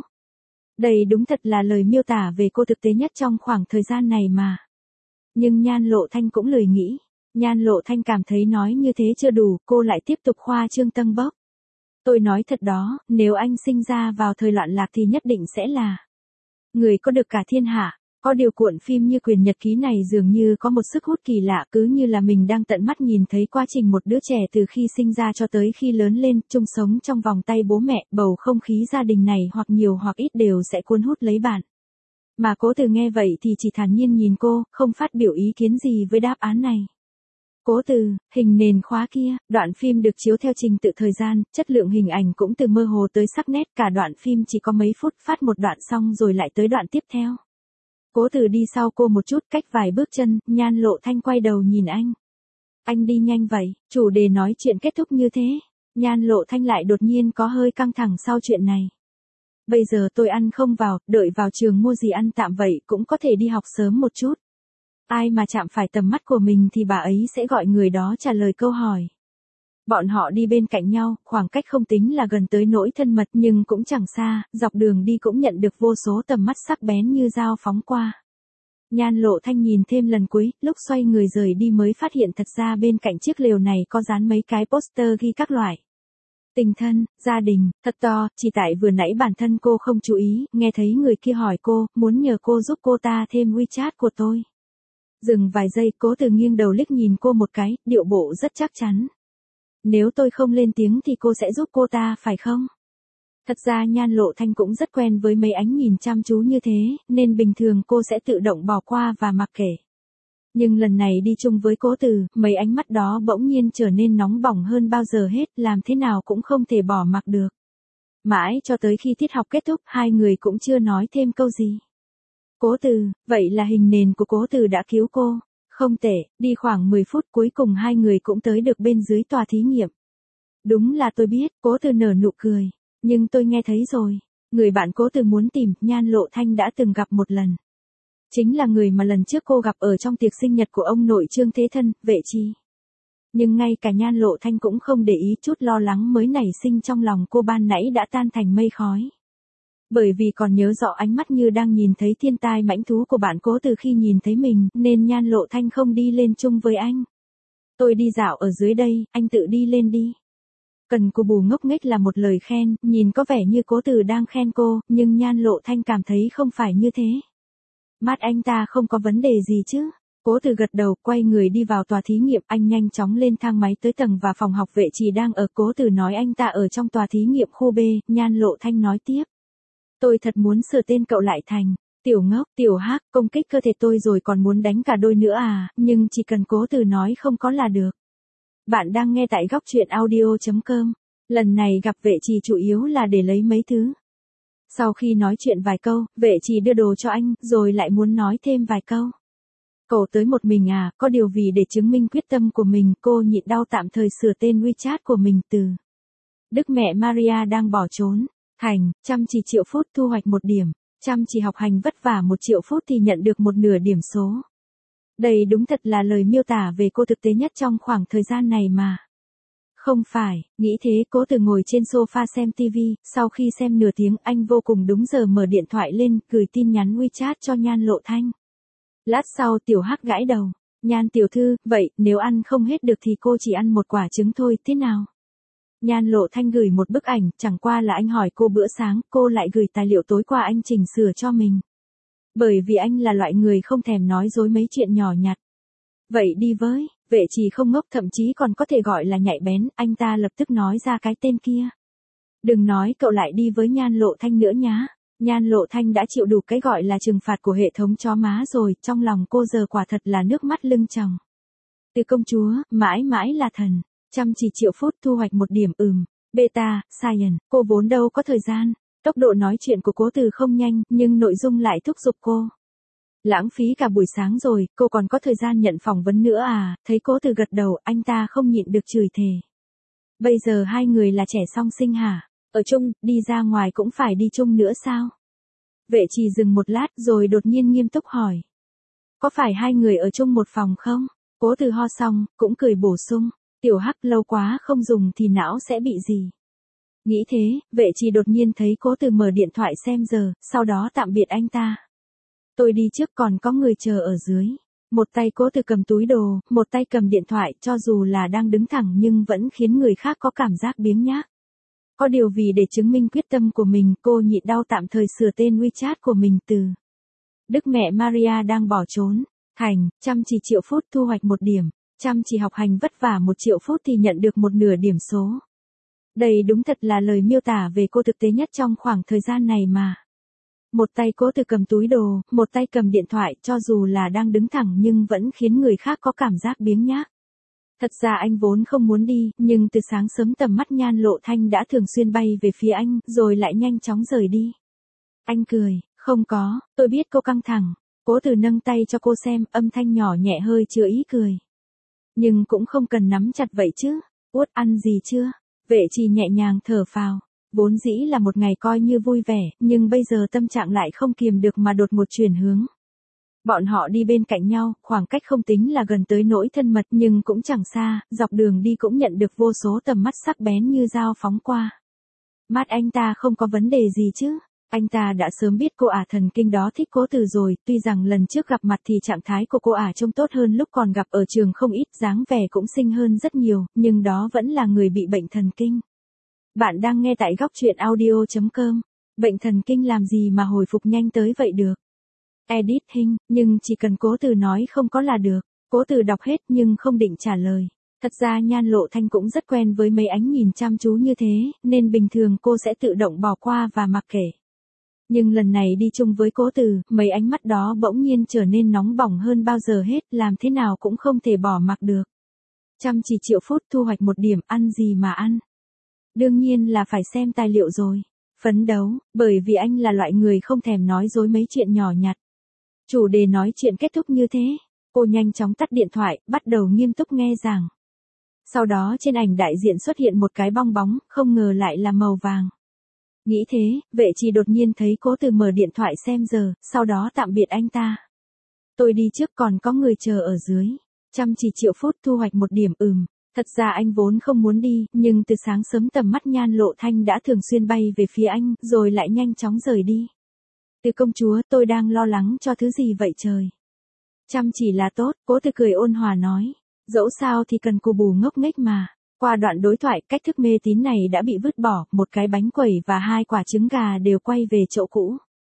A: Đây đúng thật là lời miêu tả về cô thực tế nhất trong khoảng thời gian này mà. Nhưng Nhan Lộ Thanh cũng lười nghĩ. Nhan Lộ Thanh cảm thấy nói như thế chưa đủ, cô lại tiếp tục khoa trương tâng bốc. Tôi nói thật đó, nếu anh sinh ra vào thời loạn lạc thì nhất định sẽ là người có được cả thiên hạ. Có điều cuộn phim như Quyền Nhật Ký này dường như có một sức hút kỳ lạ, cứ như là mình đang tận mắt nhìn thấy quá trình một đứa trẻ từ khi sinh ra cho tới khi lớn lên, chung sống trong vòng tay bố mẹ, bầu không khí gia đình này hoặc nhiều hoặc ít đều sẽ cuốn hút lấy bạn. Mà Cố Từ nghe vậy thì chỉ thản nhiên nhìn cô, không phát biểu ý kiến gì với đáp án này. Cố Từ, hình nền khóa kia, đoạn phim được chiếu theo trình tự thời gian, chất lượng hình ảnh cũng từ mơ hồ tới sắc nét, cả đoạn phim chỉ có mấy phút, phát một đoạn xong rồi lại tới đoạn tiếp theo. Cố Từ đi sau cô một chút, cách vài bước chân, Nhan Lộ Thanh quay đầu nhìn anh. Anh đi nhanh vậy, chủ đề nói chuyện kết thúc như thế. Nhan Lộ Thanh lại đột nhiên có hơi căng thẳng sau chuyện này. Bây giờ tôi ăn không vào, đợi vào trường mua gì ăn tạm vậy cũng có thể đi học sớm một chút. Ai mà chạm phải tầm mắt của mình thì bà ấy sẽ gọi người đó trả lời câu hỏi. Bọn họ đi bên cạnh nhau, khoảng cách không tính là gần tới nỗi thân mật nhưng cũng chẳng xa, dọc đường đi cũng nhận được vô số tầm mắt sắc bén như dao phóng qua. Nhan Lộ Thanh nhìn thêm lần cuối, lúc xoay người rời đi mới phát hiện thật ra bên cạnh chiếc lều này có dán mấy cái poster ghi các loại tình thân, gia đình, thật to, chỉ tại vừa nãy bản thân cô không chú ý, nghe thấy người kia hỏi cô, muốn nhờ cô giúp cô ta thêm WeChat của tôi. Dừng vài giây, Cố Từ nghiêng đầu liếc nhìn cô một cái, điệu bộ rất chắc chắn. Nếu tôi không lên tiếng thì cô sẽ giúp cô ta phải không? Thật ra Nhan Lộ Thanh cũng rất quen với mấy ánh nhìn chăm chú như thế, nên bình thường cô sẽ tự động bỏ qua và mặc kệ. Nhưng lần này đi chung với Cố Từ, mấy ánh mắt đó bỗng nhiên trở nên nóng bỏng hơn bao giờ hết, làm thế nào cũng không thể bỏ mặc được. Mãi cho tới khi tiết học kết thúc hai người cũng chưa nói thêm câu gì. Cố Từ, vậy là hình nền của Cố Từ đã cứu cô. Không tệ, đi khoảng mười phút cuối cùng hai người cũng tới được bên dưới tòa thí nghiệm. Đúng là tôi biết, Cố Từ nở nụ cười. Nhưng tôi nghe thấy rồi. Người bạn Cố Từ muốn tìm, Nhan Lộ Thanh đã từng gặp một lần. Chính là người mà lần trước cô gặp ở trong tiệc sinh nhật của ông nội Trương Thế Thân, Vệ Trì. Nhưng ngay cả Nhan Lộ Thanh cũng không để ý, chút lo lắng mới nảy sinh trong lòng cô ban nãy đã tan thành mây khói. Bởi vì còn nhớ rõ ánh mắt như đang nhìn thấy thiên tai mãnh thú của bạn Cố Từ khi nhìn thấy mình, nên Nhan Lộ Thanh không đi lên chung với anh. Tôi đi dạo ở dưới đây, anh tự đi lên đi. Cần Cù Bù ngốc nghếch là một lời khen, nhìn có vẻ như Cố Từ đang khen cô, nhưng Nhan Lộ Thanh cảm thấy không phải như thế. Mắt anh ta không có vấn đề gì chứ? Cố Từ gật đầu, quay người đi vào tòa thí nghiệm, anh nhanh chóng lên thang máy tới tầng và phòng học Vệ Trì đang ở. Cố Từ nói anh ta ở trong tòa thí nghiệm khu B, Nhan Lộ Thanh nói tiếp. Tôi thật muốn sửa tên cậu lại thành, Tiểu Ngốc, Tiểu Hắc, công kích cơ thể tôi rồi còn muốn đánh cả đôi nữa à, nhưng chỉ cần Cố Từ nói không có là được. Bạn đang nghe tại góc truyện audio chấm com, lần này gặp Vệ Trì chủ yếu là để lấy mấy thứ. Sau khi nói chuyện vài câu, Vệ Trì đưa đồ cho anh, rồi lại muốn nói thêm vài câu. Cậu tới một mình à, có điều vì để chứng minh quyết tâm của mình, cô nhịn đau tạm thời sửa tên WeChat của mình từ Đức Mẹ Maria đang bỏ trốn, thành, chăm chỉ triệu phút thu hoạch một điểm, chăm chỉ học hành vất vả một triệu phút thì nhận được một nửa điểm số. Đây đúng thật là lời miêu tả về cô thực tế nhất trong khoảng thời gian này mà. Không phải, nghĩ thế Cố Từ ngồi trên sofa xem tivi, sau khi xem nửa tiếng anh vô cùng đúng giờ mở điện thoại lên, gửi tin nhắn WeChat cho Nhan Lộ Thanh. Lát sau Tiểu Hắc gãi đầu, Nhan tiểu thư, vậy, nếu ăn không hết được thì cô chỉ ăn một quả trứng thôi, thế nào? Nhan Lộ Thanh gửi một bức ảnh, chẳng qua là anh hỏi cô bữa sáng, cô lại gửi tài liệu tối qua anh chỉnh sửa cho mình. Bởi vì anh là loại người không thèm nói dối mấy chuyện nhỏ nhặt. Vậy đi với, Vệ Trì không ngốc, thậm chí còn có thể gọi là nhạy bén, anh ta lập tức nói ra cái tên kia. Đừng nói cậu lại đi với Nhan Lộ Thanh nữa nhá. Nhan Lộ Thanh đã chịu đủ cái gọi là trừng phạt của hệ thống chó má rồi, trong lòng cô giờ quả thật là nước mắt lưng tròng. Từ công chúa, mãi mãi là thần, chăm chỉ triệu phút thu hoạch một điểm ừm, beta, science, cô vốn đâu có thời gian, tốc độ nói chuyện của Cố Từ không nhanh, nhưng nội dung lại thúc giục cô. Lãng phí cả buổi sáng rồi, cô còn có thời gian nhận phỏng vấn nữa à, thấy Cố Từ gật đầu, anh ta không nhịn được chửi thề. Bây giờ hai người là trẻ song sinh hả? Ở chung, đi ra ngoài cũng phải đi chung nữa sao? Vệ Trì dừng một lát rồi đột nhiên nghiêm túc hỏi. Có phải hai người ở chung một phòng không? Cố Từ ho xong, cũng cười bổ sung. Tiểu Hắc lâu quá không dùng thì não sẽ bị gì? Nghĩ thế, Vệ Trì đột nhiên thấy Cố Từ mở điện thoại xem giờ, sau đó tạm biệt anh ta. Tôi đi trước, còn có người chờ ở dưới. Một tay Cố Từ cầm túi đồ, một tay cầm điện thoại, cho dù là đang đứng thẳng nhưng vẫn khiến người khác có cảm giác biếng nhác. Có điều vì để chứng minh quyết tâm của mình, cô nhịn đau tạm thời sửa tên WeChat của mình từ Đức Mẹ Maria đang bỏ trốn, thành, chăm chỉ triệu phút thu hoạch một điểm, chăm chỉ học hành vất vả một triệu phút thì nhận được một nửa điểm số. Đây đúng thật là lời miêu tả về cô thực tế nhất trong khoảng thời gian này mà. Một tay Cố Từ cầm túi đồ, một tay cầm điện thoại, cho dù là đang đứng thẳng nhưng vẫn khiến người khác có cảm giác biếng nhác. Thật ra anh vốn không muốn đi, nhưng từ sáng sớm tầm mắt Nhan Lộ Thanh đã thường xuyên bay về phía anh, rồi lại nhanh chóng rời đi. Anh cười, không có, tôi biết cô căng thẳng. Cố Từ nâng tay cho cô xem, âm thanh nhỏ nhẹ hơi chứa ý cười. Nhưng cũng không cần nắm chặt vậy chứ. Út ăn gì chưa? Vệ Trì nhẹ nhàng thở phào. Vốn dĩ là một ngày coi như vui vẻ, nhưng bây giờ tâm trạng lại không kiềm được mà đột một chuyển hướng. Bọn họ đi bên cạnh nhau, khoảng cách không tính là gần tới nỗi thân mật nhưng cũng chẳng xa, dọc đường đi cũng nhận được vô số tầm mắt sắc bén như dao phóng qua. Mắt anh ta không có vấn đề gì chứ? Anh ta đã sớm biết cô ả thần kinh đó thích Cố Từ rồi, tuy rằng lần trước gặp mặt thì trạng thái của cô ả trông tốt hơn lúc còn gặp ở trường không ít, dáng vẻ cũng xinh hơn rất nhiều, nhưng đó vẫn là người bị bệnh thần kinh. Bạn đang nghe tại góc truyện audio chấm com. Bệnh thần kinh làm gì mà hồi phục nhanh tới vậy được? Edit hình, nhưng chỉ cần Cố Từ nói không có là được. Cố Từ đọc hết nhưng không định trả lời. Thật ra Nhan Lộ Thanh cũng rất quen với mấy ánh nhìn chăm chú như thế, nên bình thường cô sẽ tự động bỏ qua và mặc kệ. Nhưng lần này đi chung với Cố Từ, mấy ánh mắt đó bỗng nhiên trở nên nóng bỏng hơn bao giờ hết, làm thế nào cũng không thể bỏ mặc được. Chăm chỉ triệu phút thu hoạch một điểm, ăn gì mà ăn? Đương nhiên là phải xem tài liệu rồi. Phấn đấu, bởi vì anh là loại người không thèm nói dối mấy chuyện nhỏ nhặt. Chủ đề nói chuyện kết thúc như thế, cô nhanh chóng tắt điện thoại, bắt đầu nghiêm túc nghe giảng. Sau đó trên ảnh đại diện xuất hiện một cái bong bóng, không ngờ lại là màu vàng. Nghĩ thế, vệ trì đột nhiên thấy Cố Từ mở điện thoại xem giờ, sau đó tạm biệt anh ta. Tôi đi trước, còn có người chờ ở dưới. Chăm chỉ triệu phút thu hoạch một điểm. Ừm, thật ra anh vốn không muốn đi, nhưng từ sáng sớm tầm mắt Nhan Lộ Thanh đã thường xuyên bay về phía anh, rồi lại nhanh chóng rời đi. Từ công chúa, tôi đang lo lắng cho thứ gì vậy trời? Chăm chỉ là tốt, Cố Từ cười ôn hòa nói. Dẫu sao thì cần cù bù ngốc nghếch mà. Qua đoạn đối thoại, cách thức mê tín này đã bị vứt bỏ, một cái bánh quẩy và hai quả trứng gà đều quay về chỗ cũ.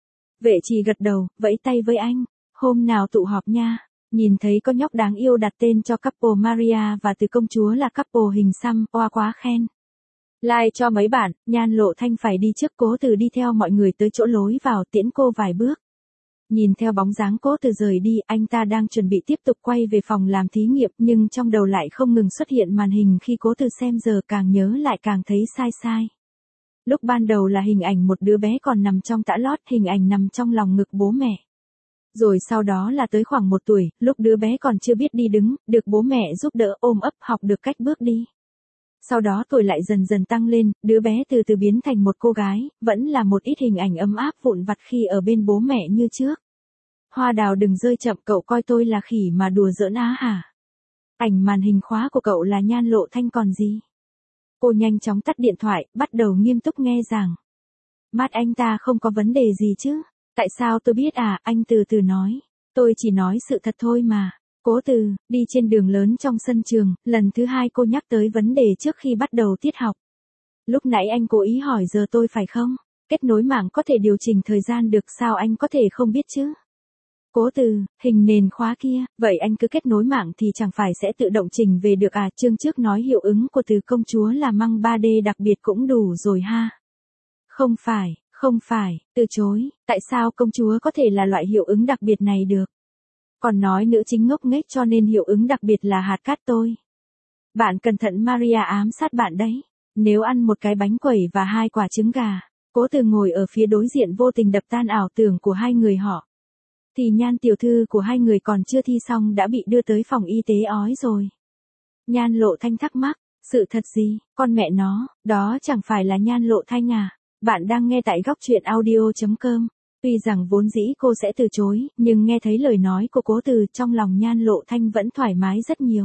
A: Vệ trì gật đầu, vẫy tay với anh. Hôm nào tụ họp nha. Nhìn thấy có nhóc đáng yêu đặt tên cho couple Maria và Từ công chúa là couple hình xăm, oa quá khen. Like cho mấy bạn, Nhan Lộ Thanh phải đi trước, Cố Từ đi theo mọi người tới chỗ lối vào tiễn cô vài bước. Nhìn theo bóng dáng Cố Từ rời đi, anh ta đang chuẩn bị tiếp tục quay về phòng làm thí nghiệm, nhưng trong đầu lại không ngừng xuất hiện màn hình khi Cố Từ xem giờ, càng nhớ lại càng thấy sai sai. Lúc ban đầu là hình ảnh một đứa bé còn nằm trong tã lót, hình ảnh nằm trong lòng ngực bố mẹ. Rồi sau đó là tới khoảng một tuổi, lúc đứa bé còn chưa biết đi đứng, được bố mẹ giúp đỡ ôm ấp học được cách bước đi. Sau đó tuổi lại dần dần tăng lên, đứa bé từ từ biến thành một cô gái, vẫn là một ít hình ảnh ấm áp vụn vặt khi ở bên bố mẹ như trước. Hoa đào đừng rơi chậm, cậu coi tôi là khỉ mà đùa giỡn á hả? Ảnh màn hình khóa của cậu là Nhan Lộ Thanh còn gì? Cô nhanh chóng tắt điện thoại, bắt đầu nghiêm túc nghe giảng. Mắt anh ta không có vấn đề gì chứ? Tại sao tôi biết à? Anh từ từ nói. Tôi chỉ nói sự thật thôi mà. Cố Từ, đi trên đường lớn trong sân trường, lần thứ hai cô nhắc tới vấn đề trước khi bắt đầu tiết học. Lúc nãy anh cố ý hỏi giờ tôi phải không? Kết nối mạng có thể điều chỉnh thời gian được, sao anh có thể không biết chứ? Cố Từ, hình nền khóa kia, vậy anh cứ kết nối mạng thì chẳng phải sẽ tự động chỉnh về được à? Chương trước nói hiệu ứng của Từ công chúa là măng ba D đặc biệt cũng đủ rồi ha. Không phải, không phải, từ chối, tại sao công chúa có thể là loại hiệu ứng đặc biệt này được? Còn nói nữ chính ngốc nghếch cho nên hiệu ứng đặc biệt là hạt cát tôi. Bạn cẩn thận, Maria ám sát bạn đấy. Nếu ăn một cái bánh quẩy và hai quả trứng gà, Cố Từ ngồi ở phía đối diện vô tình đập tan ảo tưởng của hai người họ. Thì Nhan tiểu thư của hai người còn chưa thi xong đã bị đưa tới phòng y tế ói rồi. Nhan Lộ Thanh thắc mắc, sự thật gì, con mẹ nó, đó chẳng phải là Nhan Lộ Thanh à? Bạn đang nghe tại góc truyện audio chấm com. Tuy rằng vốn dĩ cô sẽ từ chối, nhưng nghe thấy lời nói của Cố Từ, trong lòng Nhan Lộ Thanh vẫn thoải mái rất nhiều.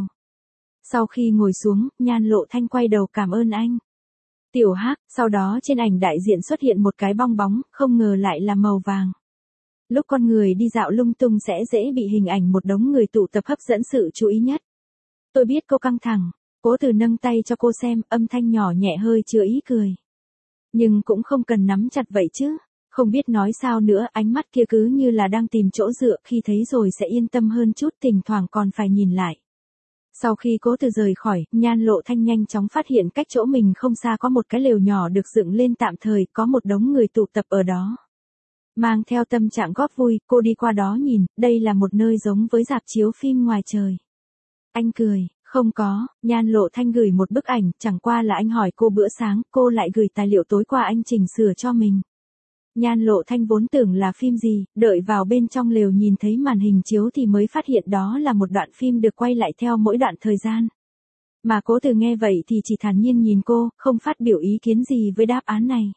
A: Sau khi ngồi xuống, Nhan Lộ Thanh quay đầu cảm ơn anh. Tiểu Hắc, sau đó trên ảnh đại diện xuất hiện một cái bong bóng, không ngờ lại là màu vàng. Lúc con người đi dạo lung tung sẽ dễ bị hình ảnh một đống người tụ tập hấp dẫn sự chú ý nhất. Tôi biết cô căng thẳng. Cố Từ nâng tay cho cô xem, âm thanh nhỏ nhẹ hơi chứa ý cười. Nhưng cũng không cần nắm chặt vậy chứ. Không biết nói sao nữa, ánh mắt kia cứ như là đang tìm chỗ dựa, khi thấy rồi sẽ yên tâm hơn chút, thỉnh thoảng còn phải nhìn lại. Sau khi Cố Từ rời khỏi, Nhan Lộ Thanh nhanh chóng phát hiện cách chỗ mình không xa có một cái lều nhỏ được dựng lên tạm thời, có một đống người tụ tập ở đó. Mang theo tâm trạng góp vui, cô đi qua đó nhìn, đây là một nơi giống với rạp chiếu phim ngoài trời. Anh cười, không có, Nhan Lộ Thanh gửi một bức ảnh, chẳng qua là anh hỏi cô bữa sáng, cô lại gửi tài liệu tối qua anh chỉnh sửa cho mình. Nhan Lộ Thanh vốn tưởng là phim gì, đợi vào bên trong lều nhìn thấy màn hình chiếu thì mới phát hiện đó là một đoạn phim được quay lại theo mỗi đoạn thời gian. Mà Cố Từ nghe vậy thì chỉ thản nhiên nhìn cô, không phát biểu ý kiến gì với đáp án này.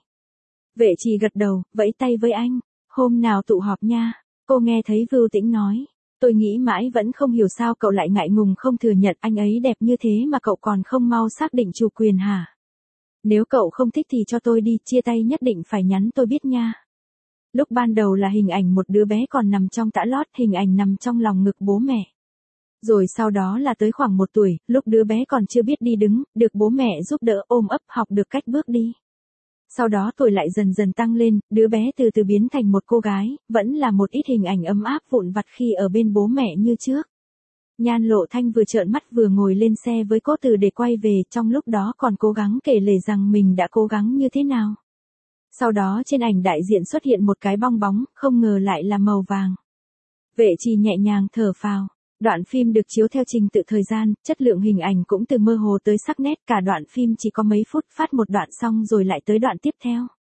A: Vệ trì gật đầu, vẫy tay với anh. Hôm nào tụ họp nha. Cô nghe thấy Vưu Tĩnh nói. Tôi nghĩ mãi vẫn không hiểu sao cậu lại ngại ngùng không thừa nhận anh ấy đẹp như thế mà cậu còn không mau xác định chủ quyền hả? Nếu cậu không thích thì cho tôi đi, chia tay nhất định phải nhắn tôi biết nha. Lúc ban đầu là hình ảnh một đứa bé còn nằm trong tã lót, hình ảnh nằm trong lòng ngực bố mẹ. Rồi sau đó là tới khoảng một tuổi, lúc đứa bé còn chưa biết đi đứng, được bố mẹ giúp đỡ ôm ấp học được cách bước đi. Sau đó tuổi lại dần dần tăng lên, đứa bé từ từ biến thành một cô gái, vẫn là một ít hình ảnh ấm áp vụn vặt khi ở bên bố mẹ như trước. Nhan Lộ Thanh vừa trợn mắt vừa ngồi lên xe với Cố Từ để quay về, trong lúc đó còn cố gắng kể lể rằng mình đã cố gắng như thế nào. Sau đó trên ảnh đại diện xuất hiện một cái bong bóng, không ngờ lại là màu vàng. Vệ trì nhẹ nhàng thở phào. Đoạn phim được chiếu theo trình tự thời gian, chất lượng hình ảnh cũng từ mơ hồ tới sắc nét, cả đoạn phim chỉ có mấy phút, phát một đoạn xong rồi lại tới đoạn tiếp theo.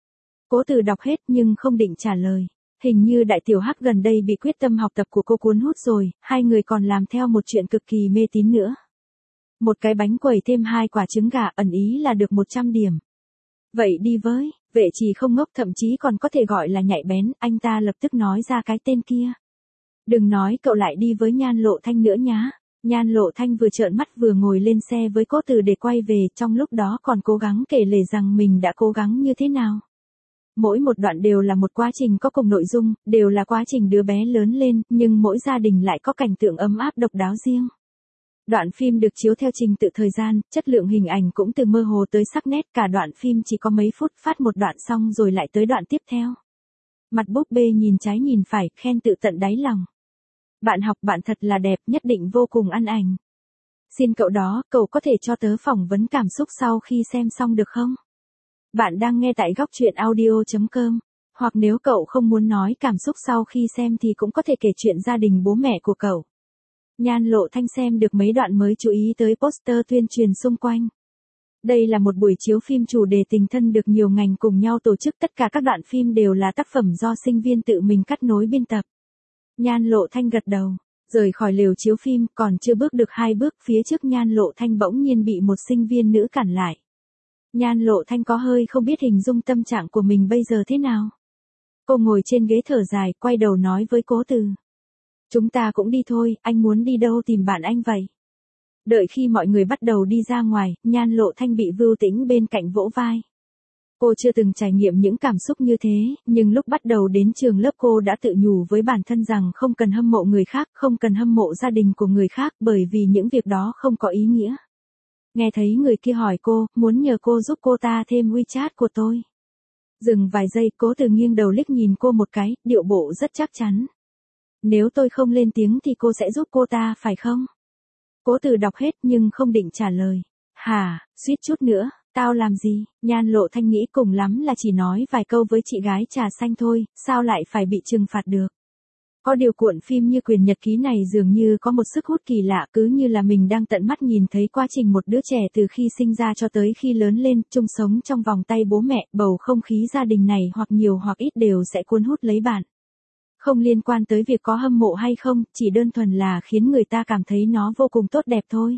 A: Cố Từ đọc hết nhưng không định trả lời. Hình như Đại Tiểu Hắc gần đây bị quyết tâm học tập của cô cuốn hút rồi, hai người còn làm theo một chuyện cực kỳ mê tín nữa. Một cái bánh quẩy thêm hai quả trứng gà ẩn ý là được một trăm điểm. Vậy đi với, Vệ Trì không ngốc thậm chí còn có thể gọi là nhạy bén, anh ta lập tức nói ra cái tên kia. Đừng nói cậu lại đi với Nhan Lộ Thanh nữa nhá. Nhan Lộ Thanh vừa trợn mắt vừa ngồi lên xe với Cố Từ để quay về, trong lúc đó còn cố gắng kể lể rằng mình đã cố gắng như thế nào. Mỗi một đoạn đều là một quá trình có cùng nội dung, đều là quá trình đứa bé lớn lên, nhưng mỗi gia đình lại có cảnh tượng ấm áp độc đáo riêng. Đoạn phim được chiếu theo trình tự thời gian, chất lượng hình ảnh cũng từ mơ hồ tới sắc nét, cả đoạn phim chỉ có mấy phút, phát một đoạn xong rồi lại tới đoạn tiếp theo. Mặt búp bê nhìn trái nhìn phải, khen tự tận đáy lòng. Bạn học bạn thật là đẹp, nhất định vô cùng ăn ảnh. Xin cậu đó, cậu có thể cho tớ phỏng vấn cảm xúc sau khi xem xong được không? Bạn đang nghe tại góc truyện audio chấm com. Hoặc nếu cậu không muốn nói cảm xúc sau khi xem thì cũng có thể kể chuyện gia đình bố mẹ của cậu. Nhan Lộ Thanh xem được mấy đoạn mới chú ý tới poster tuyên truyền xung quanh. Đây là một buổi chiếu phim chủ đề tình thân được nhiều ngành cùng nhau tổ chức, tất cả các đoạn phim đều là tác phẩm do sinh viên tự mình cắt nối biên tập. Nhan Lộ Thanh gật đầu, rời khỏi lều chiếu phim, còn chưa bước được hai bước, phía trước Nhan Lộ Thanh bỗng nhiên bị một sinh viên nữ cản lại. Nhan Lộ Thanh có hơi không biết hình dung tâm trạng của mình bây giờ thế nào. Cô ngồi trên ghế thở dài, quay đầu nói với Cố Từ. Chúng ta cũng đi thôi, anh muốn đi đâu tìm bạn anh vậy? Đợi khi mọi người bắt đầu đi ra ngoài, Nhan Lộ Thanh bị Vưu Tĩnh bên cạnh vỗ vai. Cô chưa từng trải nghiệm những cảm xúc như thế, nhưng lúc bắt đầu đến trường lớp cô đã tự nhủ với bản thân rằng không cần hâm mộ người khác, không cần hâm mộ gia đình của người khác, bởi vì những việc đó không có ý nghĩa. Nghe thấy người kia hỏi cô, muốn nhờ cô giúp cô ta thêm WeChat của tôi. Dừng vài giây, Cố Từ nghiêng đầu liếc nhìn cô một cái, điệu bộ rất chắc chắn. Nếu tôi không lên tiếng thì cô sẽ giúp cô ta phải không? Cố Từ đọc hết nhưng không định trả lời. Hả, suýt chút nữa, tao làm gì? Nhan Lộ Thanh nghĩ cùng lắm là chỉ nói vài câu với chị gái trà xanh thôi, sao lại phải bị trừng phạt được? Có điều cuộn phim như Quyền Nhật Ký này dường như có một sức hút kỳ lạ, cứ như là mình đang tận mắt nhìn thấy quá trình một đứa trẻ từ khi sinh ra cho tới khi lớn lên, chung sống trong vòng tay bố mẹ, bầu không khí gia đình này hoặc nhiều hoặc ít đều sẽ cuốn hút lấy bạn. Không liên quan tới việc có hâm mộ hay không, chỉ đơn thuần là khiến người ta cảm thấy nó vô cùng tốt đẹp thôi.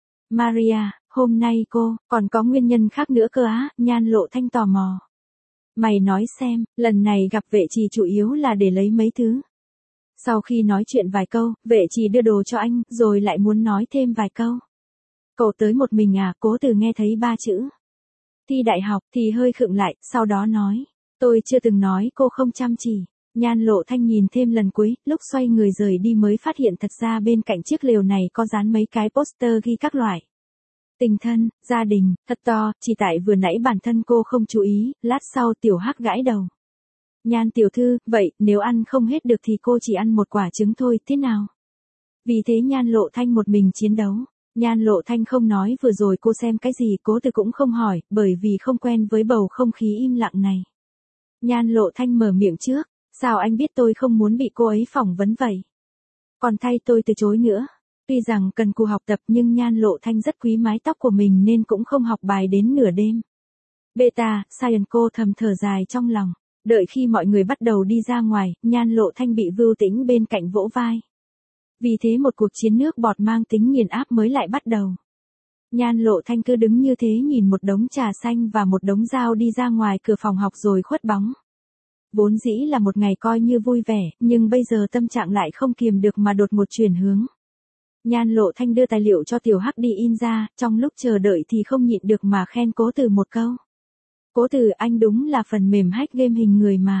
A: Maria, hôm nay cô, còn có nguyên nhân khác nữa cơ á, Nhan Lộ Thanh tò mò. Mày nói xem, lần này gặp Vệ Trì chủ yếu là để lấy mấy thứ. Sau khi nói chuyện vài câu, Vệ Trì đưa đồ cho anh, rồi lại muốn nói thêm vài câu. Cậu tới một mình à? Cố Từ nghe thấy ba chữ thi đại học thì hơi khựng lại, sau đó nói. Tôi chưa từng nói cô không chăm chỉ. Nhan Lộ Thanh nhìn thêm lần cuối, lúc xoay người rời đi mới phát hiện thật ra bên cạnh chiếc lều này có dán mấy cái poster ghi các loại. Tình thân, gia đình, thật to, chỉ tại vừa nãy bản thân cô không chú ý, lát sau Tiểu Hắc gãi đầu. Nhan tiểu thư, vậy, nếu ăn không hết được thì cô chỉ ăn một quả trứng thôi, thế nào? Vì thế Nhan Lộ Thanh một mình chiến đấu. Nhan Lộ Thanh không nói vừa rồi cô xem cái gì, Cố Từ cũng không hỏi, bởi vì không quen với bầu không khí im lặng này. Nhan Lộ Thanh mở miệng trước. Sao anh biết tôi không muốn bị cô ấy phỏng vấn vậy? Còn thay tôi từ chối nữa. Tuy rằng cần cù học tập nhưng Nhan Lộ Thanh rất quý mái tóc của mình nên cũng không học bài đến nửa đêm. Beta, Science cô thầm thở dài trong lòng. Đợi khi mọi người bắt đầu đi ra ngoài, Nhan Lộ Thanh bị Vưu Tĩnh bên cạnh vỗ vai. Vì thế một cuộc chiến nước bọt mang tính nghiền áp mới lại bắt đầu. Nhan Lộ Thanh cứ đứng như thế nhìn một đống trà xanh và một đống dao đi ra ngoài cửa phòng học rồi khuất bóng. Vốn dĩ là một ngày coi như vui vẻ, nhưng bây giờ tâm trạng lại không kiềm được mà đột một chuyển hướng. Nhan Lộ Thanh đưa tài liệu cho Tiểu Hắc đi in ra, trong lúc chờ đợi thì không nhịn được mà khen Cố Từ một câu. Cố Từ, anh đúng là phần mềm hack game hình người mà.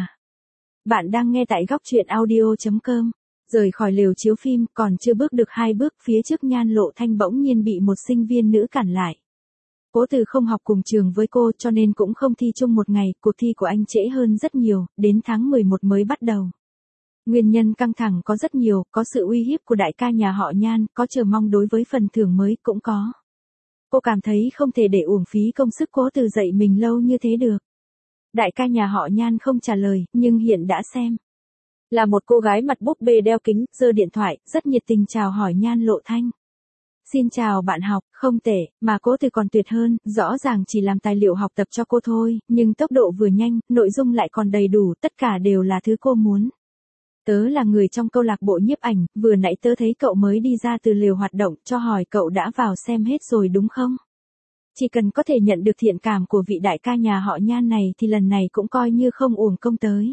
A: Bạn đang nghe tại góc truyện audio chấm com. Rời khỏi lều chiếu phim, còn chưa bước được hai bước, phía trước Nhan Lộ Thanh bỗng nhiên bị một sinh viên nữ cản lại. Cố Từ không học cùng trường với cô cho nên cũng không thi chung một ngày, cuộc thi của anh trễ hơn rất nhiều, đến tháng mười một mới bắt đầu. Nguyên nhân căng thẳng có rất nhiều, có sự uy hiếp của đại ca nhà họ Nhan, có chờ mong đối với phần thưởng mới cũng có. Cô cảm thấy không thể để uổng phí công sức Cố Từ dạy mình lâu như thế được. Đại ca nhà họ Nhan không trả lời, nhưng hiện đã xem. Là một cô gái mặt búp bê đeo kính, giơ điện thoại, rất nhiệt tình chào hỏi Nhan Lộ Thanh. Xin chào bạn học, không tệ, mà Cố Từ còn tuyệt hơn, rõ ràng chỉ làm tài liệu học tập cho cô thôi, nhưng tốc độ vừa nhanh, nội dung lại còn đầy đủ, tất cả đều là thứ cô muốn. Tớ là người trong câu lạc bộ nhiếp ảnh, vừa nãy tớ thấy cậu mới đi ra từ lều hoạt động, cho hỏi cậu đã vào xem hết rồi đúng không? Chỉ cần có thể nhận được thiện cảm của vị đại ca nhà họ Nhan này thì lần này cũng coi như không uổng công tới.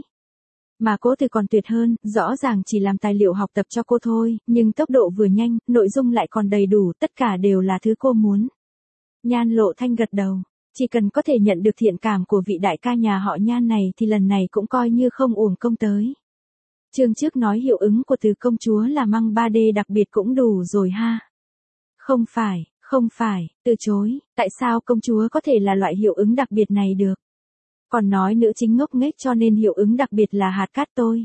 A: Mà Cố Từ còn tuyệt hơn, rõ ràng chỉ làm tài liệu học tập cho cô thôi, nhưng tốc độ vừa nhanh, nội dung lại còn đầy đủ, tất cả đều là thứ cô muốn. Nhan Lộ Thanh gật đầu, chỉ cần có thể nhận được thiện cảm của vị đại ca nhà họ Nhan này thì lần này cũng coi như không uổng công tới. Chương trước nói hiệu ứng của từ công chúa là măng ba D đặc biệt cũng đủ rồi ha. Không phải, không phải, từ chối, tại sao công chúa có thể là loại hiệu ứng đặc biệt này được? Còn nói nữ chính ngốc nghếch cho nên hiệu ứng đặc biệt là hạt cát tôi.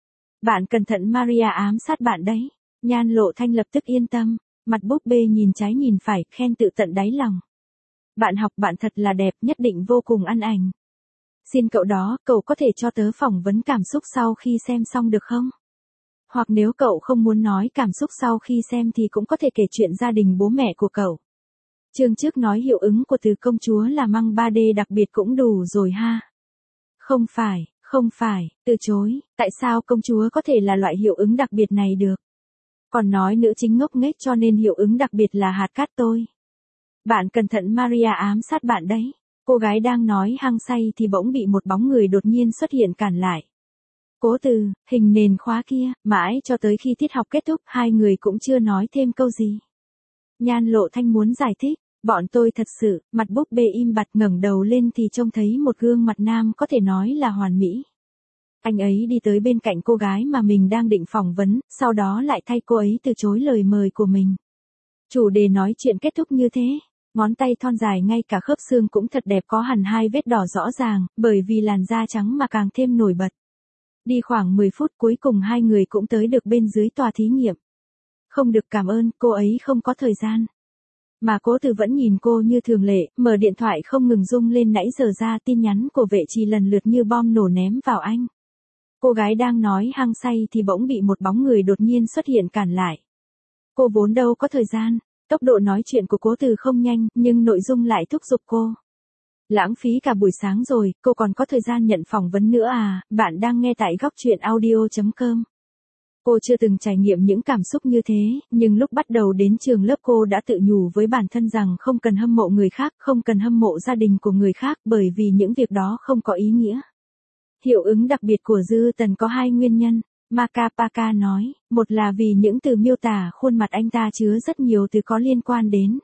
A: Bạn cẩn thận Maria ám sát bạn đấy. Nhan Lộ Thanh lập tức yên tâm, mặt búp bê nhìn trái nhìn phải, khen tự tận đáy lòng. Bạn học bạn thật là đẹp, nhất định vô cùng ăn ảnh. Xin cậu đó, cậu có thể cho tớ phỏng vấn cảm xúc sau khi xem xong được không? Hoặc nếu cậu không muốn nói cảm xúc sau khi xem thì cũng có thể kể chuyện gia đình bố mẹ của cậu. Chương trước nói hiệu ứng của từ công chúa là măng ba D đặc biệt cũng đủ rồi ha. Không phải, không phải, từ chối, tại sao công chúa có thể là loại hiệu ứng đặc biệt này được? Còn nói nữ chính ngốc nghếch cho nên hiệu ứng đặc biệt là hạt cát tôi. Bạn cẩn thận Maria ám sát bạn đấy. Cô gái đang nói hăng say thì bỗng bị một bóng người đột nhiên xuất hiện cản lại. Cố Từ, hình nền khóa kia, mãi cho tới khi tiết học kết thúc hai người cũng chưa nói thêm câu gì. Nhan Lộ Thanh muốn giải thích, bọn tôi thật sự, mặt búp bê im bặt ngẩng đầu lên thì trông thấy một gương mặt nam có thể nói là hoàn mỹ. Anh ấy đi tới bên cạnh cô gái mà mình đang định phỏng vấn, sau đó lại thay cô ấy từ chối lời mời của mình. Chủ đề nói chuyện kết thúc như thế. Ngón tay thon dài ngay cả khớp xương cũng thật đẹp có hẳn hai vết đỏ rõ ràng, bởi vì làn da trắng mà càng thêm nổi bật. Đi khoảng mười phút cuối cùng hai người cũng tới được bên dưới tòa thí nghiệm. Không được cảm ơn, cô ấy không có thời gian. Mà Cố Từ vẫn nhìn cô như thường lệ, mở điện thoại không ngừng rung lên nãy giờ ra tin nhắn của vệ trì lần lượt như bom nổ ném vào anh. Cô gái đang nói hăng say thì bỗng bị một bóng người đột nhiên xuất hiện cản lại. Cô vốn đâu có thời gian. Tốc độ nói chuyện của Cố Từ không nhanh, nhưng nội dung lại thúc giục cô. Lãng phí cả buổi sáng rồi, cô còn có thời gian nhận phỏng vấn nữa à, bạn đang nghe tại góc truyện audio chấm com. Cô chưa từng trải nghiệm những cảm xúc như thế, nhưng lúc bắt đầu đến trường lớp cô đã tự nhủ với bản thân rằng không cần hâm mộ người khác, không cần hâm mộ gia đình của người khác bởi vì những việc đó không có ý nghĩa. Hiệu ứng đặc biệt của Dư Tần có hai nguyên nhân. Macapaka nói, một là vì những từ miêu tả khuôn mặt anh ta chứa rất nhiều từ có liên quan đến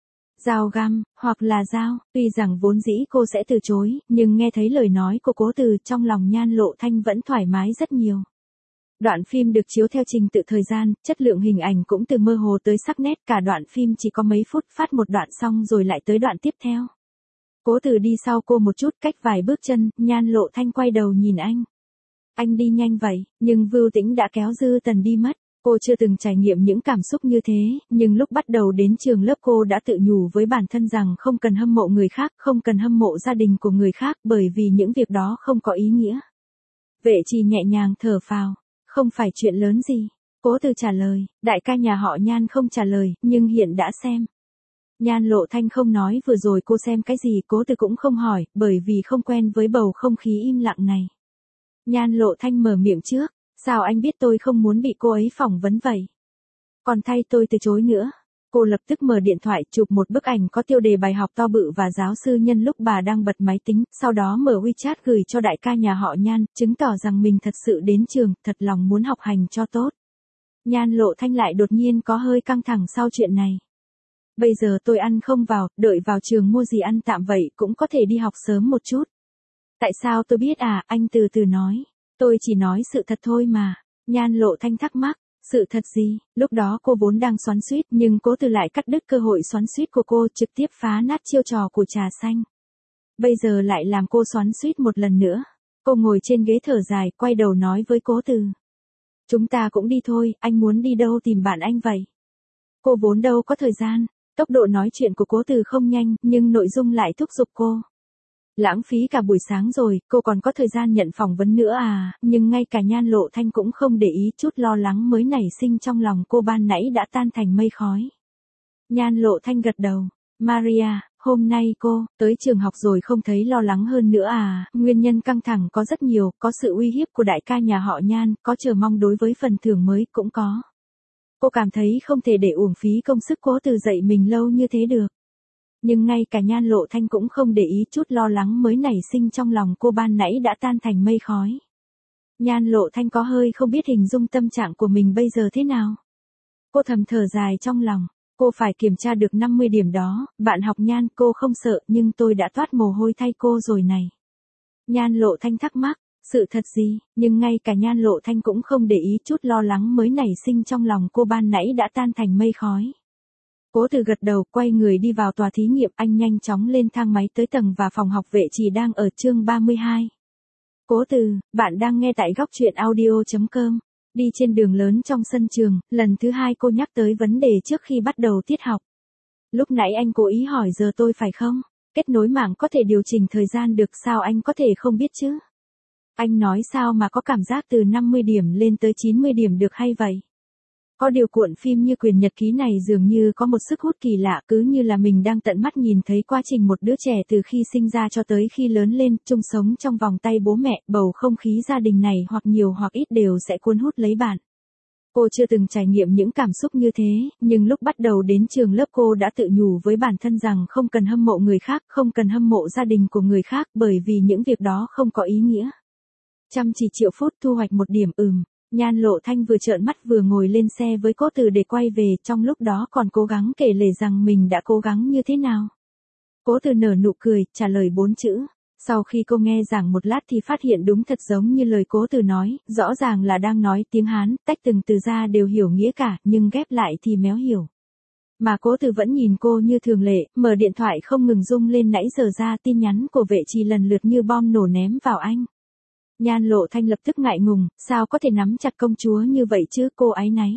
A: dao găm, hoặc là dao, tuy rằng vốn dĩ cô sẽ từ chối, nhưng nghe thấy lời nói của Cố Từ trong lòng Nhan Lộ Thanh vẫn thoải mái rất nhiều. Đoạn phim được chiếu theo trình tự thời gian, chất lượng hình ảnh cũng từ mơ hồ tới sắc nét, cả đoạn phim chỉ có mấy phút phát một đoạn xong rồi lại tới đoạn tiếp theo. Cố Từ đi sau cô một chút cách vài bước chân, Nhan Lộ Thanh quay đầu nhìn anh. Anh đi nhanh vậy, nhưng Vưu Tĩnh đã kéo Dư Tần đi mất. Cô chưa từng trải nghiệm những cảm xúc như thế, nhưng lúc bắt đầu đến trường lớp cô đã tự nhủ với bản thân rằng không cần hâm mộ người khác, không cần hâm mộ gia đình của người khác bởi vì những việc đó không có ý nghĩa. Vệ trì nhẹ nhàng thở phào, không phải chuyện lớn gì. Cố Từ trả lời, đại ca nhà họ Nhan không trả lời, nhưng hiện đã xem. Nhan Lộ Thanh không nói vừa rồi cô xem cái gì, Cố Từ cũng không hỏi, bởi vì không quen với bầu không khí im lặng này. Nhan Lộ Thanh mở miệng trước, sao anh biết tôi không muốn bị cô ấy phỏng vấn vậy? Còn thay tôi từ chối nữa. Cô lập tức mở điện thoại chụp một bức ảnh có tiêu đề bài học to bự và giáo sư nhân lúc bà đang bật máy tính, sau đó mở WeChat gửi cho đại ca nhà họ Nhan, chứng tỏ rằng mình thật sự đến trường, thật lòng muốn học hành cho tốt. Nhan Lộ Thanh lại đột nhiên có hơi căng thẳng sau chuyện này. Bây giờ tôi ăn không vào, đợi vào trường mua gì ăn tạm vậy cũng có thể đi học sớm một chút. Tại sao tôi biết à, anh từ từ nói. Tôi chỉ nói sự thật thôi mà. Nhan Lộ Thanh thắc mắc, sự thật gì? Lúc đó cô vốn đang xoắn xuýt nhưng Cố Từ lại cắt đứt cơ hội xoắn xuýt của cô, trực tiếp phá nát chiêu trò của trà xanh. Bây giờ lại làm cô xoắn xuýt một lần nữa. Cô ngồi trên ghế thở dài, quay đầu nói với Cố Từ. Chúng ta cũng đi thôi, anh muốn đi đâu tìm bạn anh vậy? Cô vốn đâu có thời gian. Tốc độ nói chuyện của Cố Từ không nhanh, nhưng nội dung lại thúc giục cô. Lãng phí cả buổi sáng rồi, cô còn có thời gian nhận phỏng vấn nữa à, nhưng ngay cả Nhan Lộ Thanh cũng không để ý, chút lo lắng mới nảy sinh trong lòng cô ban nãy đã tan thành mây khói. Nhan Lộ Thanh gật đầu. Maria, hôm nay cô, tới trường học rồi không thấy lo lắng hơn nữa à, nguyên nhân căng thẳng có rất nhiều, có sự uy hiếp của đại ca nhà họ Nhan, có chờ mong đối với phần thưởng mới cũng có. Cô cảm thấy không thể để uổng phí công sức cố từ dạy mình lâu như thế được. Nhưng ngay cả Nhan Lộ Thanh cũng không để ý chút lo lắng mới nảy sinh trong lòng cô ban nãy đã tan thành mây khói. Nhan Lộ Thanh có hơi không biết hình dung tâm trạng của mình bây giờ thế nào. Cô thầm thở dài trong lòng, cô phải kiểm tra được năm mươi điểm đó, bạn học Nhan cô không sợ nhưng tôi đã toát mồ hôi thay cô rồi này. Nhan Lộ Thanh thắc mắc, sự thật gì, nhưng ngay cả Nhan Lộ Thanh cũng không để ý chút lo lắng mới nảy sinh trong lòng cô ban nãy đã tan thành mây khói. Cố Từ gật đầu quay người đi vào tòa thí nghiệm, anh nhanh chóng lên thang máy tới tầng và phòng học vệ trì đang ở chương ba mươi hai. Cố Từ, bạn đang nghe tại góc truyện audio chấm com. Đi trên đường lớn trong sân trường, lần thứ hai cô nhắc tới vấn đề trước khi bắt đầu tiết học. Lúc nãy anh cố ý hỏi giờ tôi phải không? Kết nối mạng có thể điều chỉnh thời gian được sao anh có thể không biết chứ? Anh nói sao mà có cảm giác từ năm mươi điểm lên tới chín mươi điểm được hay vậy? Có điều cuộn phim như Quyền Nhật Ký này dường như có một sức hút kỳ lạ, cứ như là mình đang tận mắt nhìn thấy quá trình một đứa trẻ từ khi sinh ra cho tới khi lớn lên, chung sống trong vòng tay bố mẹ, bầu không khí gia đình này hoặc nhiều hoặc ít đều sẽ cuốn hút lấy bạn. Cô chưa từng trải nghiệm những cảm xúc như thế, nhưng lúc bắt đầu đến trường lớp cô đã tự nhủ với bản thân rằng không cần hâm mộ người khác, không cần hâm mộ gia đình của người khác bởi vì những việc đó không có ý nghĩa. Chăm chỉ triệu phút thu hoạch một điểm ừm. Nhan Lộ Thanh vừa trợn mắt vừa ngồi lên xe với Cố Từ để quay về, trong lúc đó còn cố gắng kể lể rằng mình đã cố gắng như thế nào. Cố Từ nở nụ cười, trả lời bốn chữ. Sau khi cô nghe giảng một lát thì phát hiện đúng thật giống như lời Cố Từ nói, rõ ràng là đang nói tiếng Hán, tách từng từ ra đều hiểu nghĩa cả, nhưng ghép lại thì méo hiểu. Mà Cố Từ vẫn nhìn cô như thường lệ, mở điện thoại không ngừng rung lên nãy giờ ra tin nhắn của vệ trì lần lượt như bom nổ ném vào anh. Nhan Lộ Thanh lập tức ngại ngùng, sao có thể nắm chặt công chúa như vậy chứ, cô áy náy.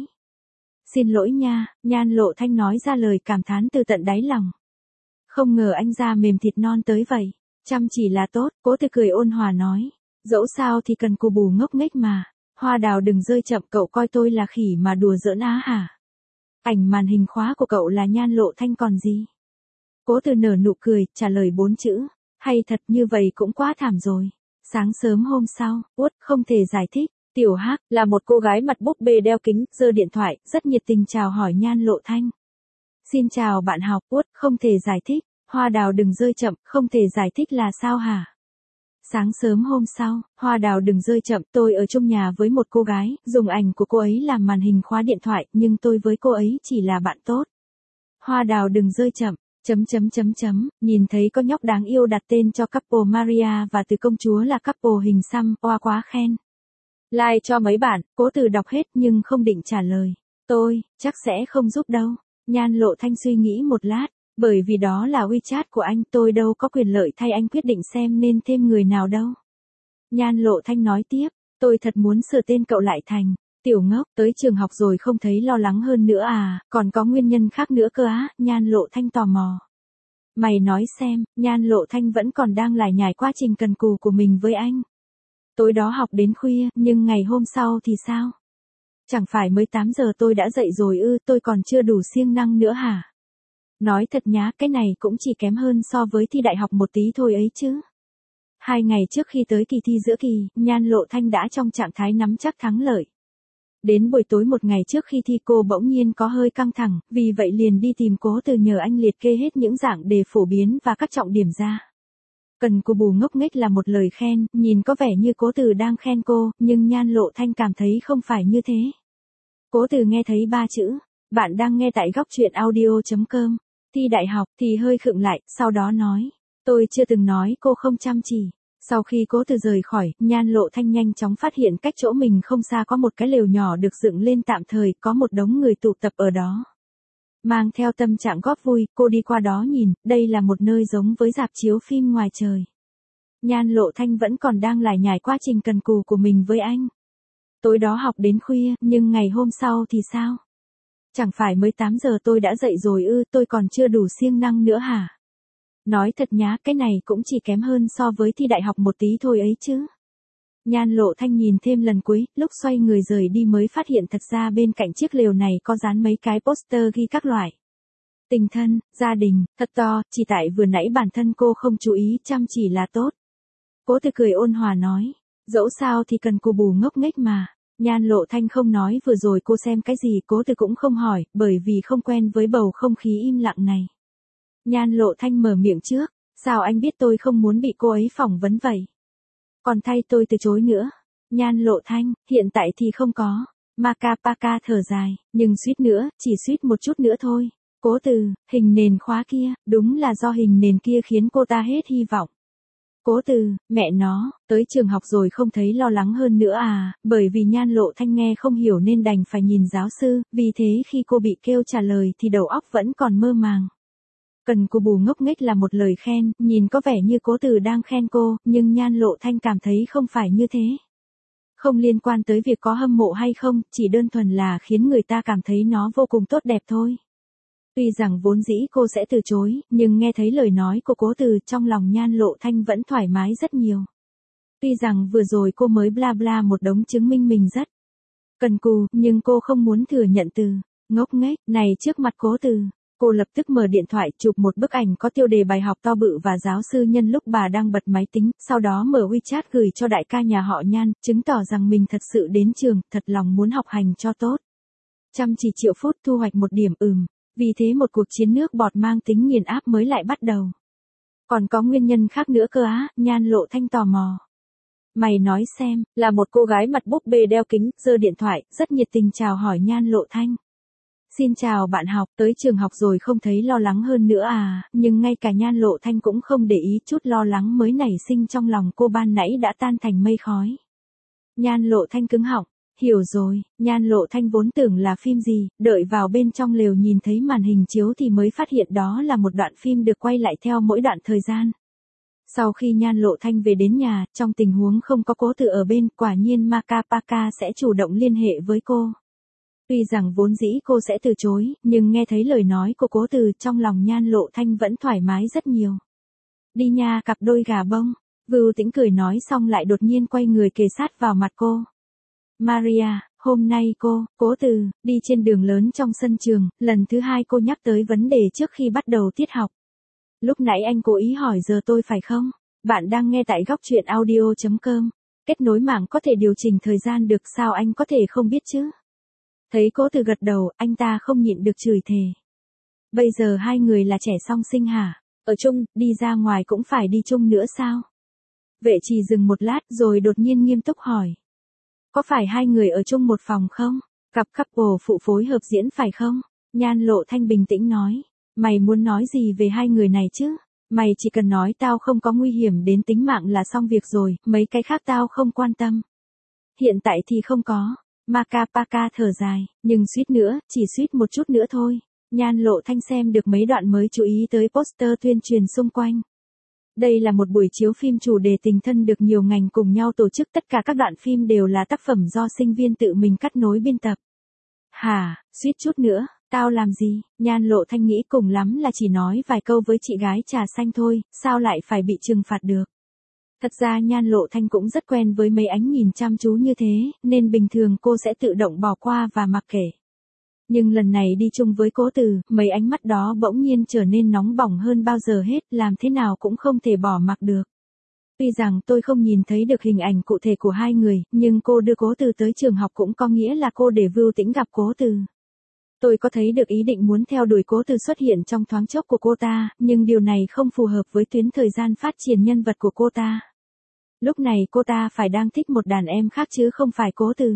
A: Xin lỗi nha, Nhan Lộ Thanh nói ra lời cảm thán từ tận đáy lòng. Không ngờ anh da mềm thịt non tới vậy, chăm chỉ là tốt, Cố Từ cười ôn hòa nói. Dẫu sao thì cần cù bù ngốc nghếch mà, hoa đào đừng rơi chậm, cậu coi tôi là khỉ mà đùa giỡn á hả? Ảnh màn hình khóa của cậu là Nhan Lộ Thanh còn gì? Cố Từ nở nụ cười, trả lời bốn chữ, hay thật, như vậy cũng quá thảm rồi. Sáng sớm hôm sau, Út không thể giải thích, Tiểu Hắc là một cô gái mặt búp bê đeo kính, giơ điện thoại, rất nhiệt tình chào hỏi Nhan Lộ Thanh. Xin chào bạn học, Út không thể giải thích, hoa đào đừng rơi chậm, không thể giải thích là sao hả? Sáng sớm hôm sau, hoa đào đừng rơi chậm, tôi ở chung nhà với một cô gái, dùng ảnh của cô ấy làm màn hình khóa điện thoại, nhưng tôi với cô ấy chỉ là bạn tốt. Hoa đào đừng rơi chậm. Chấm chấm chấm chấm, nhìn thấy có nhóc đáng yêu đặt tên cho couple Maria và Từ công chúa là couple hình xăm, oa quá khen. Like cho mấy bạn, Cố Từ đọc hết nhưng không định trả lời. Tôi, chắc sẽ không giúp đâu. Nhan Lộ Thanh suy nghĩ một lát, bởi vì đó là WeChat của anh, tôi đâu có quyền lợi thay anh quyết định xem nên thêm người nào đâu. Nhan Lộ Thanh nói tiếp, tôi thật muốn sửa tên cậu lại thành Tiểu Ngốc, tới trường học rồi không thấy lo lắng hơn nữa à, còn có nguyên nhân khác nữa cơ á, Nhan Lộ Thanh tò mò. Mày nói xem, Nhan Lộ Thanh vẫn còn đang lải nhải quá trình cần cù của mình với anh. Tối đó học đến khuya, nhưng ngày hôm sau thì sao? Chẳng phải mới tám giờ tôi đã dậy rồi ư, tôi còn chưa đủ siêng năng nữa hả? Nói thật nhá, cái này cũng chỉ kém hơn so với thi đại học một tí thôi ấy chứ. Hai ngày trước khi tới kỳ thi giữa kỳ, Nhan Lộ Thanh đã trong trạng thái nắm chắc thắng lợi. Đến buổi tối một ngày trước khi thi cô bỗng nhiên có hơi căng thẳng, vì vậy liền đi tìm Cố Từ nhờ anh liệt kê hết những dạng đề phổ biến và các trọng điểm ra. Cần cù bù ngốc nghếch là một lời khen, nhìn có vẻ như Cố Từ đang khen cô, nhưng Nhan Lộ Thanh cảm thấy không phải như thế. Cố Từ nghe thấy ba chữ, bạn đang nghe tại góc truyện audio chấm com, thi đại học thì hơi khựng lại, sau đó nói, tôi chưa từng nói cô không chăm chỉ. Sau khi Cố Từ rời khỏi, Nhan Lộ Thanh nhanh chóng phát hiện cách chỗ mình không xa có một cái lều nhỏ được dựng lên tạm thời, có một đống người tụ tập ở đó. Mang theo tâm trạng góp vui, cô đi qua đó nhìn, đây là một nơi giống với rạp chiếu phim ngoài trời. Nhan Lộ Thanh vẫn còn đang lải nhải quá trình cần cù của mình với anh. Tối đó học đến khuya, nhưng ngày hôm sau thì sao? Chẳng phải mới tám giờ tôi đã dậy rồi ư, tôi còn chưa đủ siêng năng nữa hả? Nói thật nhá, cái này cũng chỉ kém hơn so với thi đại học một tí thôi ấy chứ. Nhan Lộ Thanh nhìn thêm lần cuối, lúc xoay người rời đi mới phát hiện thật ra bên cạnh chiếc lều này có dán mấy cái poster ghi các loại tình thân, gia đình, thật to, chỉ tại vừa nãy bản thân cô không chú ý chăm chỉ là tốt. Cố Từ cười ôn hòa nói, dẫu sao thì cần cô bù ngốc nghếch mà. Nhan Lộ Thanh không nói vừa rồi cô xem cái gì, Cố Từ cũng không hỏi, bởi vì không quen với bầu không khí im lặng này. Nhan Lộ Thanh mở miệng trước, sao anh biết tôi không muốn bị cô ấy phỏng vấn vậy? Còn thay tôi từ chối nữa. Nhan Lộ Thanh, hiện tại thì không có. Maka Paka thở dài, nhưng suýt nữa, chỉ suýt một chút nữa thôi. Cố Từ, hình nền khóa kia, đúng là do hình nền kia khiến cô ta hết hy vọng. Cố Từ, mẹ nó, tới trường học rồi không thấy lo lắng hơn nữa à, bởi vì Nhan Lộ Thanh nghe không hiểu nên đành phải nhìn giáo sư, vì thế khi cô bị kêu trả lời thì đầu óc vẫn còn mơ màng. Cần cô bù ngốc nghếch là một lời khen, nhìn có vẻ như Cố Từ đang khen cô, nhưng Nhan Lộ Thanh cảm thấy không phải như thế. Không liên quan tới việc có hâm mộ hay không, chỉ đơn thuần là khiến người ta cảm thấy nó vô cùng tốt đẹp thôi. Tuy rằng vốn dĩ cô sẽ từ chối, nhưng nghe thấy lời nói của Cố Từ trong lòng Nhan Lộ Thanh vẫn thoải mái rất nhiều. Tuy rằng vừa rồi cô mới bla bla một đống chứng minh mình rất cần cù, nhưng cô không muốn thừa nhận từ ngốc nghếch này trước mặt Cố Từ. Cô lập tức mở điện thoại chụp một bức ảnh có tiêu đề bài học to bự và giáo sư nhân lúc bà đang bật máy tính, sau đó mở WeChat gửi cho đại ca nhà họ Nhan, chứng tỏ rằng mình thật sự đến trường, thật lòng muốn học hành cho tốt. Chăm chỉ triệu phút thu hoạch một điểm ừm, vì thế một cuộc chiến nước bọt mang tính nghiền áp mới lại bắt đầu. Còn có nguyên nhân khác nữa cơ á, Nhan Lộ Thanh tò mò. Mày nói xem, là một cô gái mặt búp bê đeo kính, giơ điện thoại, rất nhiệt tình chào hỏi Nhan Lộ Thanh. Xin chào bạn học, tới trường học rồi không thấy lo lắng hơn nữa à, nhưng ngay cả Nhan Lộ Thanh cũng không để ý chút lo lắng mới nảy sinh trong lòng cô ban nãy đã tan thành mây khói. Nhan Lộ Thanh cứng họng, hiểu rồi, Nhan Lộ Thanh vốn tưởng là phim gì, đợi vào bên trong lều nhìn thấy màn hình chiếu thì mới phát hiện đó là một đoạn phim được quay lại theo mỗi đoạn thời gian. Sau khi Nhan Lộ Thanh về đến nhà, trong tình huống không có Cố Từ ở bên, quả nhiên Maka Paka sẽ chủ động liên hệ với cô. Tuy rằng vốn dĩ cô sẽ từ chối, nhưng nghe thấy lời nói của Cố Từ trong lòng Nhan Lộ Thanh vẫn thoải mái rất nhiều. Đi nha cặp đôi gà bông, Vưu Tĩnh cười nói xong lại đột nhiên quay người kề sát vào mặt cô. Maria, hôm nay cô, Cố Từ, đi trên đường lớn trong sân trường, lần thứ hai cô nhắc tới vấn đề trước khi bắt đầu tiết học. Lúc nãy anh cố ý hỏi giờ tôi phải không? Bạn đang nghe tại góc truyện audio chấm com. Kết nối mạng có thể điều chỉnh thời gian được sao anh có thể không biết chứ? Thấy Cố Từ gật đầu, anh ta không nhịn được chửi thề. Bây giờ hai người là trẻ song sinh hả? Ở chung, đi ra ngoài cũng phải đi chung nữa sao? Vệ Trì dừng một lát rồi đột nhiên nghiêm túc hỏi. Có phải hai người ở chung một phòng không? Cặp couple phụ phối hợp diễn phải không? Nhan Lộ Thanh bình tĩnh nói. Mày muốn nói gì về hai người này chứ? Mày chỉ cần nói tao không có nguy hiểm đến tính mạng là xong việc rồi, mấy cái khác tao không quan tâm. Hiện tại thì không có. Maka Paka thở dài, nhưng suýt nữa, chỉ suýt một chút nữa thôi. Nhan Lộ Thanh xem được mấy đoạn mới chú ý tới poster tuyên truyền xung quanh. Đây là một buổi chiếu phim chủ đề tình thân được nhiều ngành cùng nhau tổ chức, tất cả các đoạn phim đều là tác phẩm do sinh viên tự mình cắt nối biên tập. Hả, suýt chút nữa, tao làm gì? Nhan Lộ Thanh nghĩ cùng lắm là chỉ nói vài câu với chị gái trà xanh thôi, sao lại phải bị trừng phạt được? Thật ra Nhan Lộ Thanh cũng rất quen với mấy ánh nhìn chăm chú như thế, nên bình thường cô sẽ tự động bỏ qua và mặc kệ. Nhưng lần này đi chung với Cố Từ, mấy ánh mắt đó bỗng nhiên trở nên nóng bỏng hơn bao giờ hết, làm thế nào cũng không thể bỏ mặc được. Tuy rằng tôi không nhìn thấy được hình ảnh cụ thể của hai người, nhưng cô đưa Cố Từ tới trường học cũng có nghĩa là cô để Vưu Tĩnh gặp Cố Từ. Tôi có thấy được ý định muốn theo đuổi Cố Từ xuất hiện trong thoáng chốc của cô ta, nhưng điều này không phù hợp với tuyến thời gian phát triển nhân vật của cô ta. Lúc này cô ta phải đang thích một đàn em khác chứ không phải Cố Từ.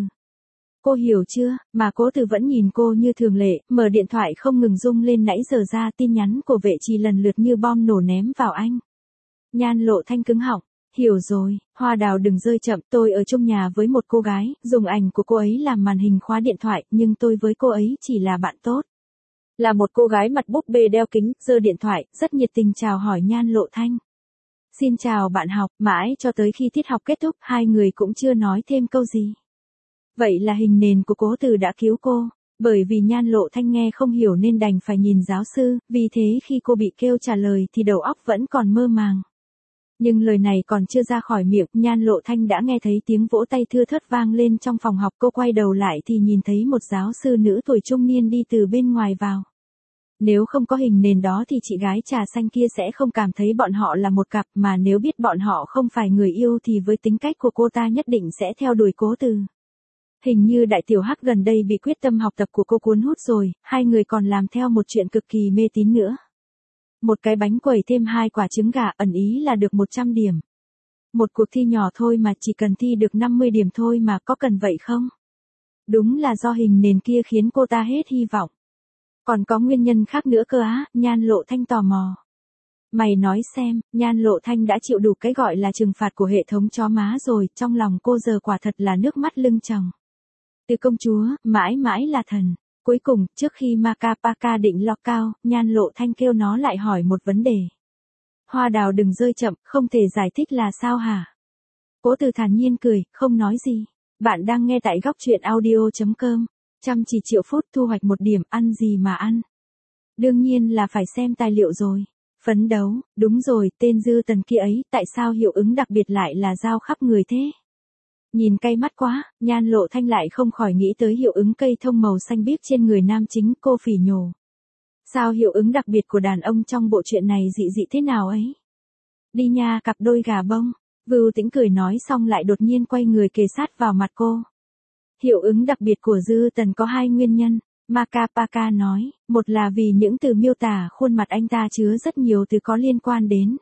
A: Cô hiểu chưa, mà Cố Từ vẫn nhìn cô như thường lệ, mở điện thoại không ngừng rung lên nãy giờ ra tin nhắn của Vệ Trì lần lượt như bom nổ ném vào anh. Nhan Lộ Thanh cứng họng, hiểu rồi, Hoa Đào đừng rơi chậm, tôi ở chung nhà với một cô gái, dùng ảnh của cô ấy làm màn hình khóa điện thoại, nhưng tôi với cô ấy chỉ là bạn tốt. Là một cô gái mặt búp bê đeo kính, giơ điện thoại, rất nhiệt tình chào hỏi Nhan Lộ Thanh. Xin chào bạn học, mãi cho tới khi tiết học kết thúc, hai người cũng chưa nói thêm câu gì. Vậy là hình nền của Cố Từ đã cứu cô, bởi vì Nhan Lộ Thanh nghe không hiểu nên đành phải nhìn giáo sư, vì thế khi cô bị kêu trả lời thì đầu óc vẫn còn mơ màng. Nhưng lời này còn chưa ra khỏi miệng, Nhan Lộ Thanh đã nghe thấy tiếng vỗ tay thưa thớt vang lên trong phòng học, cô quay đầu lại thì nhìn thấy một giáo sư nữ tuổi trung niên đi từ bên ngoài vào. Nếu không có hình nền đó thì chị gái trà xanh kia sẽ không cảm thấy bọn họ là một cặp, mà nếu biết bọn họ không phải người yêu thì với tính cách của cô ta nhất định sẽ theo đuổi Cố Từ. Hình như Đại Tiểu Hắc gần đây bị quyết tâm học tập của cô cuốn hút rồi, hai người còn làm theo một chuyện cực kỳ mê tín nữa. Một cái bánh quẩy thêm hai quả trứng gà ẩn ý là được một trăm điểm. Một cuộc thi nhỏ thôi mà chỉ cần thi được năm mươi điểm thôi mà, có cần vậy không? Đúng là do hình nền kia khiến cô ta hết hy vọng. Còn có nguyên nhân khác nữa cơ á, Nhan Lộ Thanh tò mò. Mày nói xem, Nhan Lộ Thanh đã chịu đủ cái gọi là trừng phạt của hệ thống chó má rồi, trong lòng cô giờ quả thật là nước mắt lưng tròng. Từ công chúa, mãi mãi là thần. Cuối cùng, trước khi Makapaka định lọc cao, Nhan Lộ Thanh kêu nó lại hỏi một vấn đề. Hoa đào đừng rơi chậm, không thể giải thích là sao hả? Cố Từ thản nhiên cười, không nói gì. Bạn đang nghe tại góc truyện audio chấm com. Chăm chỉ triệu phút thu hoạch một điểm, ăn gì mà ăn? Đương nhiên là phải xem tài liệu rồi. Phấn đấu, đúng rồi, tên Dư Tần kia ấy, tại sao hiệu ứng đặc biệt lại là dao khắp người thế? Nhìn cay mắt quá, Nhan Lộ Thanh lại không khỏi nghĩ tới hiệu ứng cây thông màu xanh biếc trên người nam chính, cô phỉ nhổ. Sao hiệu ứng đặc biệt của đàn ông trong bộ truyện này dị dị thế nào ấy? Đi nha cặp đôi gà bông. Vưu Tĩnh cười nói xong lại đột nhiên quay người kề sát vào mặt cô. Hiệu ứng đặc biệt của Dư Tần có hai nguyên nhân, Makapaka nói, một là vì những từ miêu tả khuôn mặt anh ta chứa rất nhiều từ có liên quan đến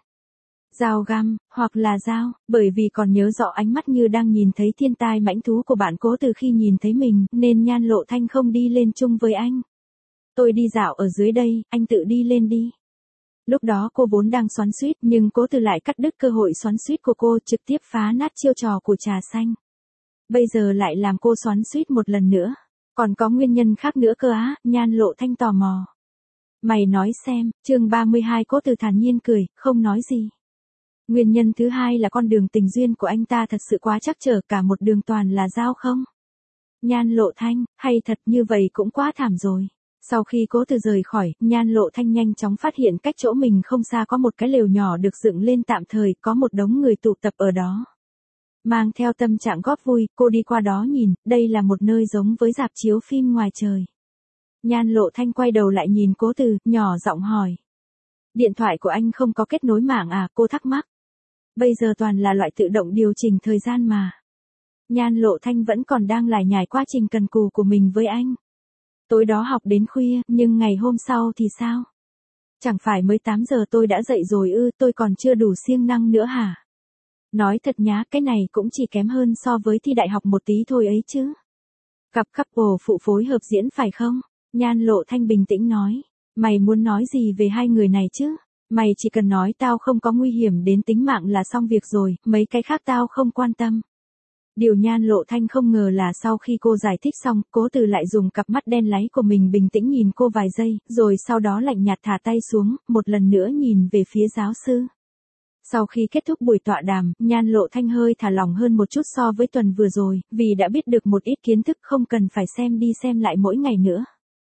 A: dao găm, hoặc là dao, bởi vì còn nhớ rõ ánh mắt như đang nhìn thấy thiên tai mãnh thú của bạn Cố Từ khi nhìn thấy mình, nên Nhan Lộ Thanh không đi lên chung với anh. Tôi đi dạo ở dưới đây, anh tự đi lên đi. Lúc đó cô vốn đang xoắn xuýt, nhưng Cố Từ lại cắt đứt cơ hội xoắn xuýt của cô, trực tiếp phá nát chiêu trò của trà xanh. Bây giờ lại làm cô xoắn xuýt một lần nữa. Còn có nguyên nhân khác nữa cơ á, Nhan Lộ Thanh tò mò. Mày nói xem, chương ba mươi hai. Cố Từ thản nhiên cười, không nói gì. Nguyên nhân thứ hai là con đường tình duyên của anh ta thật sự quá trắc trở, cả một đường toàn là dao không? Nhan Lộ Thanh, hay thật như vậy cũng quá thảm rồi. Sau khi Cố Từ rời khỏi, Nhan Lộ Thanh nhanh chóng phát hiện cách chỗ mình không xa có một cái lều nhỏ được dựng lên tạm thời, có một đống người tụ tập ở đó. Mang theo tâm trạng góp vui, cô đi qua đó nhìn, đây là một nơi giống với rạp chiếu phim ngoài trời. Nhan Lộ Thanh quay đầu lại nhìn Cố Từ, nhỏ giọng hỏi. Điện thoại của anh không có kết nối mạng à, cô thắc mắc. Bây giờ toàn là loại tự động điều chỉnh thời gian mà. Nhan Lộ Thanh vẫn còn đang lải nhải quá trình cần cù của mình với anh. Tối đó học đến khuya, nhưng ngày hôm sau thì sao? Chẳng phải mới tám giờ tôi đã dậy rồi ư, tôi còn chưa đủ siêng năng nữa hả? Nói thật nhá, cái này cũng chỉ kém hơn so với thi đại học một tí thôi ấy chứ. Cặp couple phụ phối hợp diễn phải không? Nhan Lộ Thanh bình tĩnh nói. Mày muốn nói gì về hai người này chứ? Mày chỉ cần nói tao không có nguy hiểm đến tính mạng là xong việc rồi, mấy cái khác tao không quan tâm. Điều Nhan Lộ Thanh không ngờ là sau khi cô giải thích xong, Cố Từ lại dùng cặp mắt đen láy của mình bình tĩnh nhìn cô vài giây, rồi sau đó lạnh nhạt thả tay xuống, một lần nữa nhìn về phía giáo sư. Sau khi kết thúc buổi tọa đàm, Nhan Lộ Thanh hơi thả lỏng hơn một chút so với tuần vừa rồi, vì đã biết được một ít kiến thức không cần phải xem đi xem lại mỗi ngày nữa.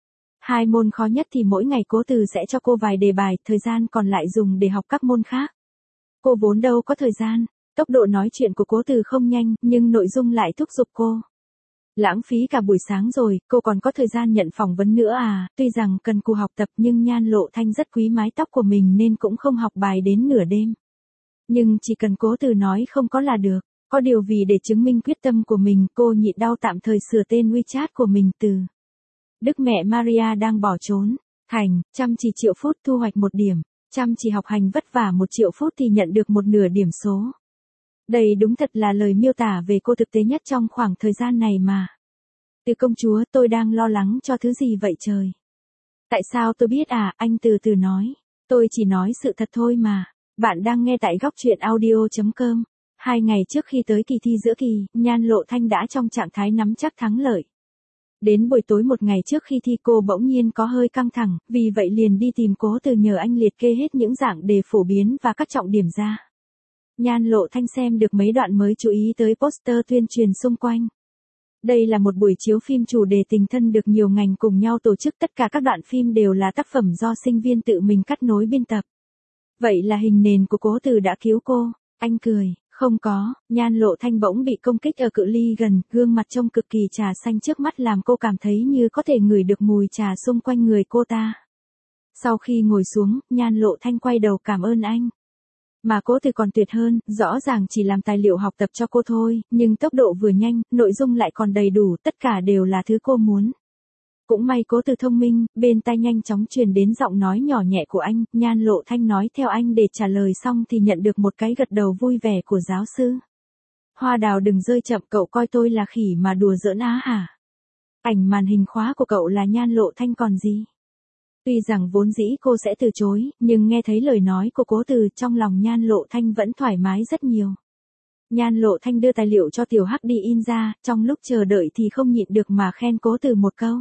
A: Hai môn khó nhất thì mỗi ngày Cố Từ sẽ cho cô vài đề bài, thời gian còn lại dùng để học các môn khác. Cô vốn đâu có thời gian, tốc độ nói chuyện của Cố Từ không nhanh, nhưng nội dung lại thúc giục cô. Lãng phí cả buổi sáng rồi, cô còn có thời gian nhận phỏng vấn nữa à, tuy rằng cần cù học tập nhưng Nhan Lộ Thanh rất quý mái tóc của mình nên cũng không học bài đến nửa đêm. Nhưng chỉ cần Cố Từ nói không có là được, có điều vì để chứng minh quyết tâm của mình, cô nhịn đau tạm thời sửa tên WeChat của mình từ Đức Mẹ Maria đang bỏ trốn, thành, chăm chỉ triệu phút thu hoạch một điểm, chăm chỉ học hành vất vả một triệu phút thì nhận được một nửa điểm số. Đây đúng thật là lời miêu tả về cô thực tế nhất trong khoảng thời gian này mà. Từ công chúa, tôi đang lo lắng cho thứ gì vậy trời? Tại sao tôi biết à, anh từ từ nói. Tôi chỉ nói sự thật thôi mà. Bạn đang nghe tại góc truyện audio chấm com. Hai ngày trước khi tới kỳ thi giữa kỳ, Nhan Lộ Thanh đã trong trạng thái nắm chắc thắng lợi. Đến buổi tối một ngày trước khi thi cô bỗng nhiên có hơi căng thẳng, vì vậy liền đi tìm Cố Từ nhờ anh liệt kê hết những dạng đề phổ biến và các trọng điểm ra. Nhan Lộ Thanh xem được mấy đoạn mới chú ý tới poster tuyên truyền xung quanh. Đây là một buổi chiếu phim chủ đề tình thân được nhiều ngành cùng nhau tổ chức, tất cả các đoạn phim đều là tác phẩm do sinh viên tự mình cắt nối biên tập. Vậy là hình nền của Cố Từ đã cứu cô, anh cười. Không có, Nhan Lộ Thanh bỗng bị công kích ở cự ly gần, gương mặt trông cực kỳ trà xanh trước mắt làm cô cảm thấy như có thể ngửi được mùi trà xung quanh người cô ta. Sau khi ngồi xuống, Nhan Lộ Thanh quay đầu cảm ơn anh. Mà Cố Từ còn tuyệt hơn, rõ ràng chỉ làm tài liệu học tập cho cô thôi, nhưng tốc độ vừa nhanh, nội dung lại còn đầy đủ, tất cả đều là thứ cô muốn. Cũng may Cố Từ thông minh, bên tai nhanh chóng truyền đến giọng nói nhỏ nhẹ của anh, Nhan Lộ Thanh nói theo anh để trả lời xong thì nhận được một cái gật đầu vui vẻ của giáo sư. Hoa đào đừng rơi chậm, cậu coi tôi là khỉ mà đùa giỡn á hả? Ảnh màn hình khóa của cậu là Nhan Lộ Thanh còn gì? Tuy rằng vốn dĩ cô sẽ từ chối, nhưng nghe thấy lời nói của Cố Từ trong lòng Nhan Lộ Thanh vẫn thoải mái rất nhiều. Nhan Lộ Thanh đưa tài liệu cho Tiểu Hắc đi in ra, trong lúc chờ đợi thì không nhịn được mà khen Cố Từ một câu.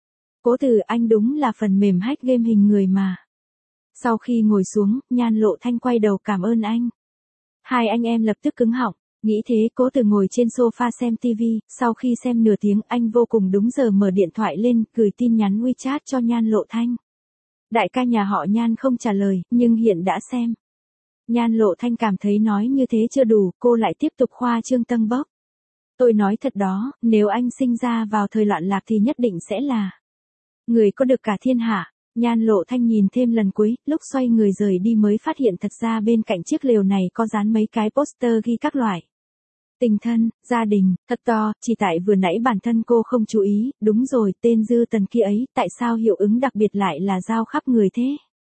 A: Cố Từ, anh đúng là phần mềm hack game hình người mà. Sau khi ngồi xuống, Nhan Lộ Thanh quay đầu cảm ơn anh. Hai anh em lập tức cứng họng, nghĩ thế Cố Từ ngồi trên sofa xem tivi, sau khi xem nửa tiếng anh vô cùng đúng giờ mở điện thoại lên, gửi tin nhắn WeChat cho Nhan Lộ Thanh. Đại ca nhà họ Nhan không trả lời, nhưng hiện đã xem. Nhan Lộ Thanh cảm thấy nói như thế chưa đủ, cô lại tiếp tục khoa trương tâng bốc. Tôi nói thật đó, nếu anh sinh ra vào thời loạn lạc thì nhất định sẽ là người có được cả thiên hạ. Nhan Lộ Thanh nhìn thêm lần cuối, lúc xoay người rời đi mới phát hiện thật ra bên cạnh chiếc lều này có dán mấy cái poster ghi các loại tình thân, gia đình, thật to, chỉ tại vừa nãy bản thân cô không chú ý, đúng rồi, tên Dư Tần kia ấy, tại sao hiệu ứng đặc biệt lại là giao khắp người thế?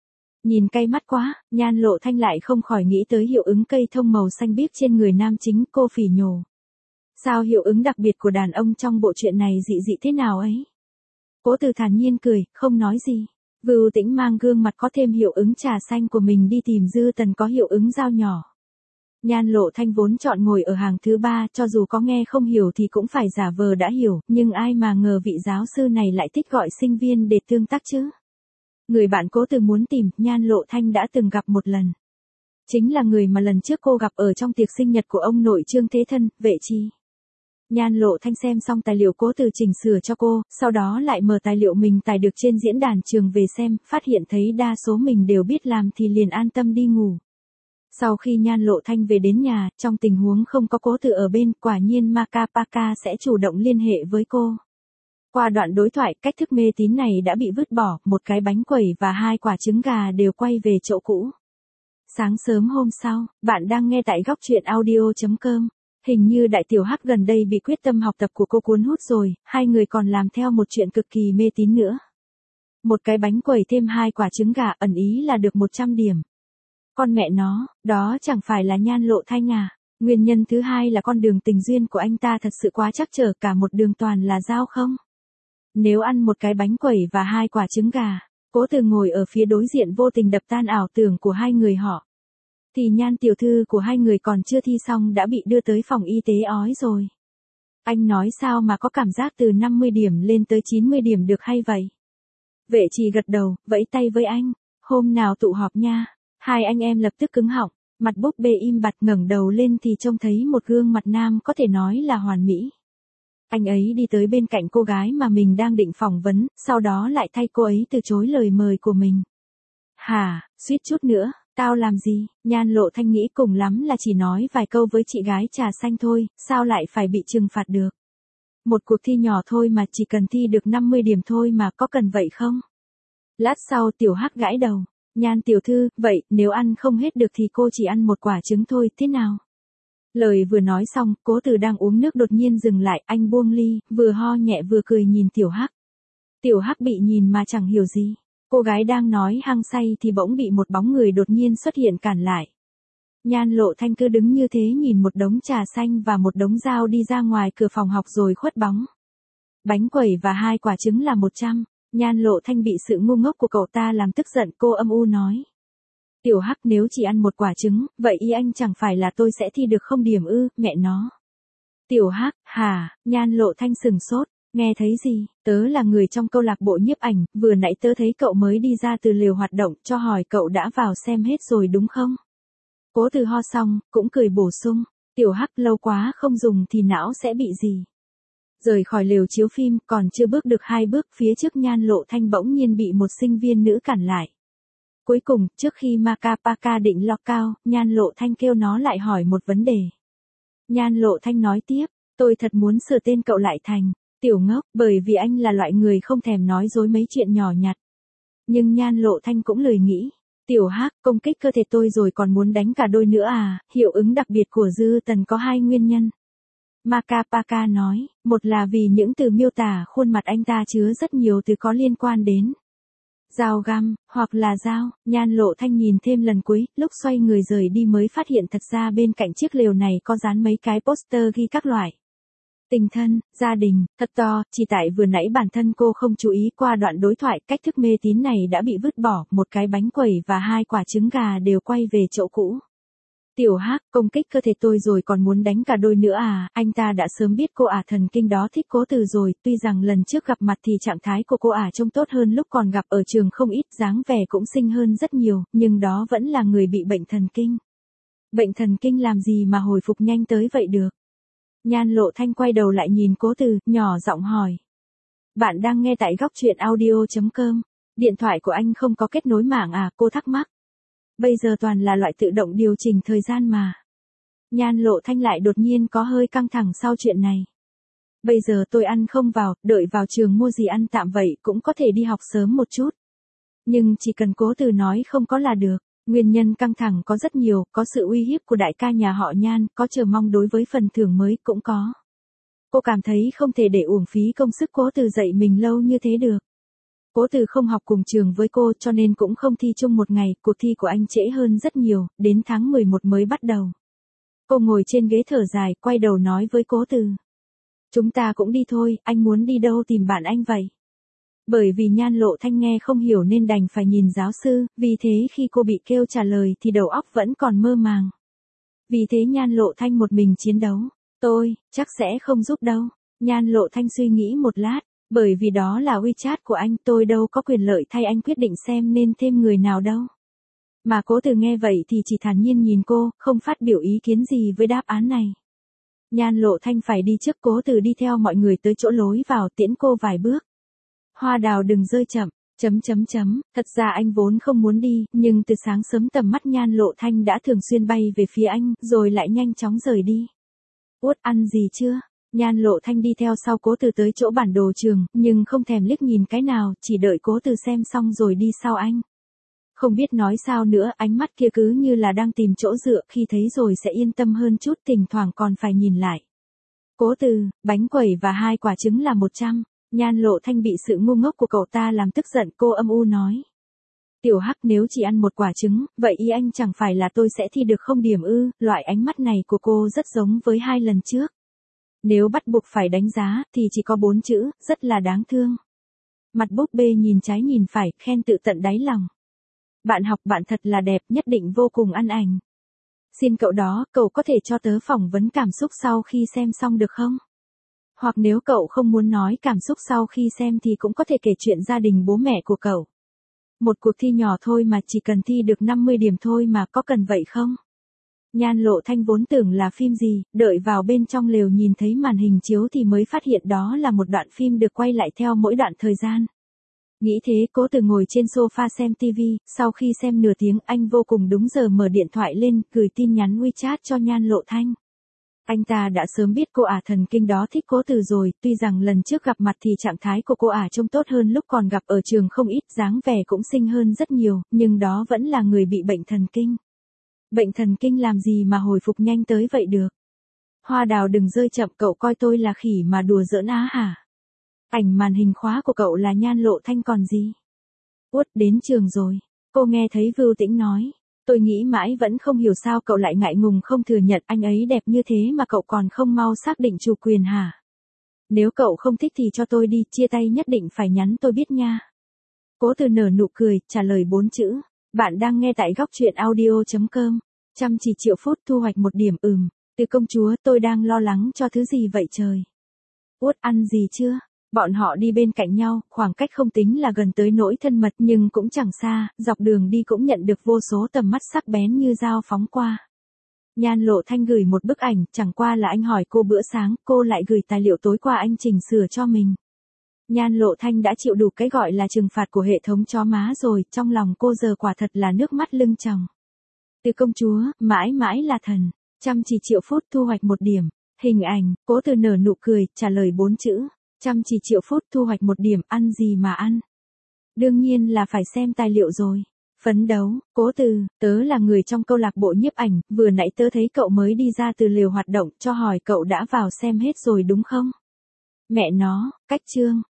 A: Nhìn cay mắt quá, Nhan Lộ Thanh lại không khỏi nghĩ tới hiệu ứng cây thông màu xanh biếc trên người nam chính, cô phỉ nhổ. Sao hiệu ứng đặc biệt của đàn ông trong bộ truyện này dị dị thế nào ấy? Cố Từ thản nhiên cười, không nói gì. Vưu Tĩnh mang gương mặt có thêm hiệu ứng trà xanh của mình đi tìm Dư Tần có hiệu ứng dao nhỏ. Nhan Lộ Thanh vốn chọn ngồi ở hàng thứ ba, cho dù có nghe không hiểu thì cũng phải giả vờ đã hiểu, nhưng ai mà ngờ vị giáo sư này lại thích gọi sinh viên để tương tác chứ. Người bạn Cố Từ muốn tìm, Nhan Lộ Thanh đã từng gặp một lần. Chính là người mà lần trước cô gặp ở trong tiệc sinh nhật của ông nội Trương Thế Thân, Vệ Chi. Nhan Lộ Thanh xem xong tài liệu Cố Từ chỉnh sửa cho cô, sau đó lại mở tài liệu mình tải được trên diễn đàn trường về xem, phát hiện thấy đa số mình đều biết làm thì liền an tâm đi ngủ. Sau khi Nhan Lộ Thanh về đến nhà, trong tình huống không có Cố Từ ở bên, quả nhiên Maka Paka sẽ chủ động liên hệ với cô. Qua đoạn đối thoại, cách thức mê tín này đã bị vứt bỏ, một cái bánh quẩy và hai quả trứng gà đều quay về chỗ cũ. Sáng sớm hôm sau, bạn đang nghe tại góc truyện audio chấm com. Hình như Đại Tiểu Hắc gần đây bị quyết tâm học tập của cô cuốn hút rồi, hai người còn làm theo một chuyện cực kỳ mê tín nữa. Một cái bánh quẩy thêm hai quả trứng gà ẩn ý là được một trăm điểm. Con mẹ nó, đó chẳng phải là Nhan Lộ Thanh à. Nguyên nhân thứ hai là con đường tình duyên của anh ta thật sự quá trắc trở, cả một đường toàn là dao không. Nếu ăn một cái bánh quẩy và hai quả trứng gà, Cố Từ ngồi ở phía đối diện vô tình đập tan ảo tưởng của hai người họ. Thì Nhan tiểu thư của hai người còn chưa thi xong đã bị đưa tới phòng y tế ói rồi. Anh nói sao mà có cảm giác từ năm mươi điểm lên tới chín mươi điểm được hay vậy? Vệ Trì gật đầu, vẫy tay với anh. Hôm nào tụ họp nha. Hai anh em lập tức cứng họng, mặt búp bê im bặt, ngẩng đầu lên thì trông thấy một gương mặt nam có thể nói là hoàn mỹ. Anh ấy đi tới bên cạnh cô gái mà mình đang định phỏng vấn, sau đó lại thay cô ấy từ chối lời mời của mình. Hả, suýt chút nữa, tao làm gì? Nhan Lộ Thanh nghĩ cùng lắm là chỉ nói vài câu với chị gái trà xanh thôi, sao lại phải bị trừng phạt được? Một cuộc thi nhỏ thôi mà, chỉ cần thi được năm mươi điểm thôi mà, có cần vậy không? Lát sau Tiểu Hắc gãi đầu. Nhan tiểu thư, vậy, nếu ăn không hết được thì cô chỉ ăn một quả trứng thôi, thế nào? Lời vừa nói xong, Cố Từ đang uống nước đột nhiên dừng lại, anh buông ly, vừa ho nhẹ vừa cười nhìn Tiểu Hắc. Tiểu Hắc bị nhìn mà chẳng hiểu gì. Cô gái đang nói hăng say thì bỗng bị một bóng người đột nhiên xuất hiện cản lại. Nhan Lộ Thanh cứ đứng như thế nhìn một đống trà xanh và một đống dao đi ra ngoài cửa phòng học rồi khuất bóng. Bánh quẩy và hai quả trứng là một trăm. Nhan Lộ Thanh bị sự ngu ngốc của cậu ta làm tức giận, cô âm u nói. Tiểu Hắc, nếu chỉ ăn một quả trứng, vậy ý anh chẳng phải là tôi sẽ thi được không điểm ư, mẹ nó. Tiểu Hắc, hả? Nhan Lộ Thanh sừng sốt, nghe thấy gì? Tớ là người trong câu lạc bộ nhiếp ảnh, vừa nãy tớ thấy cậu mới đi ra từ lều hoạt động, cho hỏi cậu đã vào xem hết rồi đúng không? Cố Từ ho xong, cũng cười bổ sung. Tiểu Hắc, lâu quá không dùng thì não sẽ bị gì? Rời khỏi lều chiếu phim, còn chưa bước được hai bước, phía trước Nhan Lộ Thanh bỗng nhiên bị một sinh viên nữ cản lại. Cuối cùng, trước khi Maka Paka định lọc cao, Nhan Lộ Thanh kêu nó lại hỏi một vấn đề. Nhan Lộ Thanh nói tiếp, tôi thật muốn sửa tên cậu lại thành Tiểu Ngốc, bởi vì anh là loại người không thèm nói dối mấy chuyện nhỏ nhặt. Nhưng Nhan Lộ Thanh cũng lười nghĩ. Tiểu Hắc, công kích cơ thể tôi rồi còn muốn đánh cả đôi nữa à, hiệu ứng đặc biệt của Dư Tần có hai nguyên nhân. Makapaka nói, một là vì những từ miêu tả khuôn mặt anh ta chứa rất nhiều từ có liên quan đến dao găm, hoặc là dao. Nhan Lộ Thanh nhìn thêm lần cuối, lúc xoay người rời đi mới phát hiện thật ra bên cạnh chiếc lều này có dán mấy cái poster ghi các loại tình thân, gia đình, thật to, chỉ tại vừa nãy bản thân cô không chú ý qua đoạn đối thoại, cách thức mê tín này đã bị vứt bỏ, một cái bánh quẩy và hai quả trứng gà đều quay về chỗ cũ. Tiểu Hắc, công kích cơ thể tôi rồi còn muốn đánh cả đôi nữa à, anh ta đã sớm biết cô ả thần kinh đó thích Cố Từ rồi, tuy rằng lần trước gặp mặt thì trạng thái của cô ả trông tốt hơn lúc còn gặp ở trường không ít, dáng vẻ cũng xinh hơn rất nhiều, nhưng đó vẫn là người bị bệnh thần kinh. Bệnh thần kinh làm gì mà hồi phục nhanh tới vậy được? Nhan Lộ Thanh quay đầu lại nhìn Cố Từ, nhỏ giọng hỏi. Bạn đang nghe tại góc truyện audio chấm com. Điện thoại của anh không có kết nối mạng à, cô thắc mắc. Bây giờ toàn là loại tự động điều chỉnh thời gian mà. Nhan Lộ Thanh lại đột nhiên có hơi căng thẳng sau chuyện này. Bây giờ tôi ăn không vào, đợi vào trường mua gì ăn tạm vậy cũng có thể đi học sớm một chút. Nhưng chỉ cần Cố Từ nói không có là được. Nguyên nhân căng thẳng có rất nhiều, có sự uy hiếp của đại ca nhà họ Nhan, có chờ mong đối với phần thưởng mới cũng có. Cô cảm thấy không thể để uổng phí công sức Cố Từ dạy mình lâu như thế được. Cố Từ không học cùng trường với cô cho nên cũng không thi chung một ngày, cuộc thi của anh trễ hơn rất nhiều, đến tháng mười một mới bắt đầu. Cô ngồi trên ghế thở dài, quay đầu nói với Cố Từ. Chúng ta cũng đi thôi, anh muốn đi đâu tìm bạn anh vậy? Bởi vì Nhan Lộ Thanh nghe không hiểu nên đành phải nhìn giáo sư, vì thế khi cô bị kêu trả lời thì đầu óc vẫn còn mơ màng. Vì thế Nhan Lộ Thanh một mình chiến đấu. Tôi, chắc sẽ không giúp đâu. Nhan Lộ Thanh suy nghĩ một lát, bởi vì đó là WeChat của anh, tôi đâu có quyền lợi thay anh quyết định xem nên thêm người nào đâu. Mà Cố Từ nghe vậy thì chỉ thản nhiên nhìn cô, không phát biểu ý kiến gì với đáp án này. Nhan Lộ Thanh phải đi trước, Cố Từ đi theo mọi người tới chỗ lối vào tiễn cô vài bước. Hoa đào đừng rơi chậm, chấm chấm chấm, thật ra anh vốn không muốn đi, nhưng từ sáng sớm tầm mắt Nhan Lộ Thanh đã thường xuyên bay về phía anh, rồi lại nhanh chóng rời đi. Út ăn gì chưa? Nhan Lộ Thanh đi theo sau Cố Từ tới chỗ bản đồ trường, nhưng không thèm liếc nhìn cái nào, chỉ đợi Cố Từ xem xong rồi đi sau anh. Không biết nói sao nữa, ánh mắt kia cứ như là đang tìm chỗ dựa, khi thấy rồi sẽ yên tâm hơn chút, thỉnh thoảng còn phải nhìn lại. Cố Từ, bánh quẩy và hai quả trứng là một trăm. Nhan Lộ Thanh bị sự ngu ngốc của cậu ta làm tức giận, cô âm u nói. Tiểu Hắc, nếu chỉ ăn một quả trứng, vậy ý anh chẳng phải là tôi sẽ thi được không điểm ư? Loại ánh mắt này của cô rất giống với hai lần trước. Nếu bắt buộc phải đánh giá, thì chỉ có bốn chữ, rất là đáng thương. Mặt búp bê nhìn trái nhìn phải, khen tự tận đáy lòng. Bạn học bạn thật là đẹp, nhất định vô cùng ăn ảnh. Xin cậu đó, cậu có thể cho tớ phỏng vấn cảm xúc sau khi xem xong được không? Hoặc nếu cậu không muốn nói cảm xúc sau khi xem thì cũng có thể kể chuyện gia đình bố mẹ của cậu. Một cuộc thi nhỏ thôi mà chỉ cần thi được năm mươi điểm thôi mà, có cần vậy không? Nhan Lộ Thanh vốn tưởng là phim gì, đợi vào bên trong lều nhìn thấy màn hình chiếu thì mới phát hiện đó là một đoạn phim được quay lại theo mỗi đoạn thời gian. Nghĩ thế, Cố Từ ngồi trên sofa xem tivi, sau khi xem nửa tiếng anh vô cùng đúng giờ mở điện thoại lên, gửi tin nhắn WeChat cho Nhan Lộ Thanh. Anh ta đã sớm biết cô ả thần kinh đó thích Cố Từ rồi, tuy rằng lần trước gặp mặt thì trạng thái của cô ả trông tốt hơn lúc còn gặp ở trường không ít, dáng vẻ cũng xinh hơn rất nhiều, nhưng đó vẫn là người bị bệnh thần kinh. Bệnh thần kinh làm gì mà hồi phục nhanh tới vậy được? Hoa đào đừng rơi chậm, cậu coi tôi là khỉ mà đùa giỡn á hả? Ảnh màn hình khóa của cậu là Nhan Lộ Thanh còn gì? Út đến trường rồi. Cô nghe thấy Vưu Tĩnh nói. Tôi nghĩ mãi vẫn không hiểu sao cậu lại ngại ngùng không thừa nhận anh ấy đẹp như thế mà cậu còn không mau xác định chủ quyền hả? Nếu cậu không thích thì cho tôi đi, chia tay nhất định phải nhắn tôi biết nha. Cố Từ nở nụ cười, trả lời bốn chữ. Bạn đang nghe tại góc truyện audio chấm com. Chăm chỉ triệu phút thu hoạch một điểm ừm. Từ công chúa, tôi đang lo lắng cho thứ gì vậy trời? Út ăn gì chưa? Bọn họ đi bên cạnh nhau, khoảng cách không tính là gần tới nỗi thân mật nhưng cũng chẳng xa, dọc đường đi cũng nhận được vô số tầm mắt sắc bén như dao phóng qua. Nhan Lộ Thanh gửi một bức ảnh, chẳng qua là anh hỏi cô bữa sáng, cô lại gửi tài liệu tối qua anh chỉnh sửa cho mình. Nhan Lộ Thanh đã chịu đủ cái gọi là trừng phạt của hệ thống chó má rồi, trong lòng cô giờ quả thật là nước mắt lưng tròng. Từ công chúa, mãi mãi là thần, chăm chỉ triệu phút thu hoạch một điểm. Hình ảnh, Cố Từ nở nụ cười, trả lời bốn chữ. Chăm chỉ triệu phút thu hoạch một điểm, ăn gì mà ăn? Đương nhiên là phải xem tài liệu rồi. Phấn đấu, Cố Từ, tớ là người trong câu lạc bộ nhiếp ảnh, vừa nãy tớ thấy cậu mới đi ra từ lều hoạt động, cho hỏi cậu đã vào xem hết rồi đúng không? Mẹ nó, cách chương,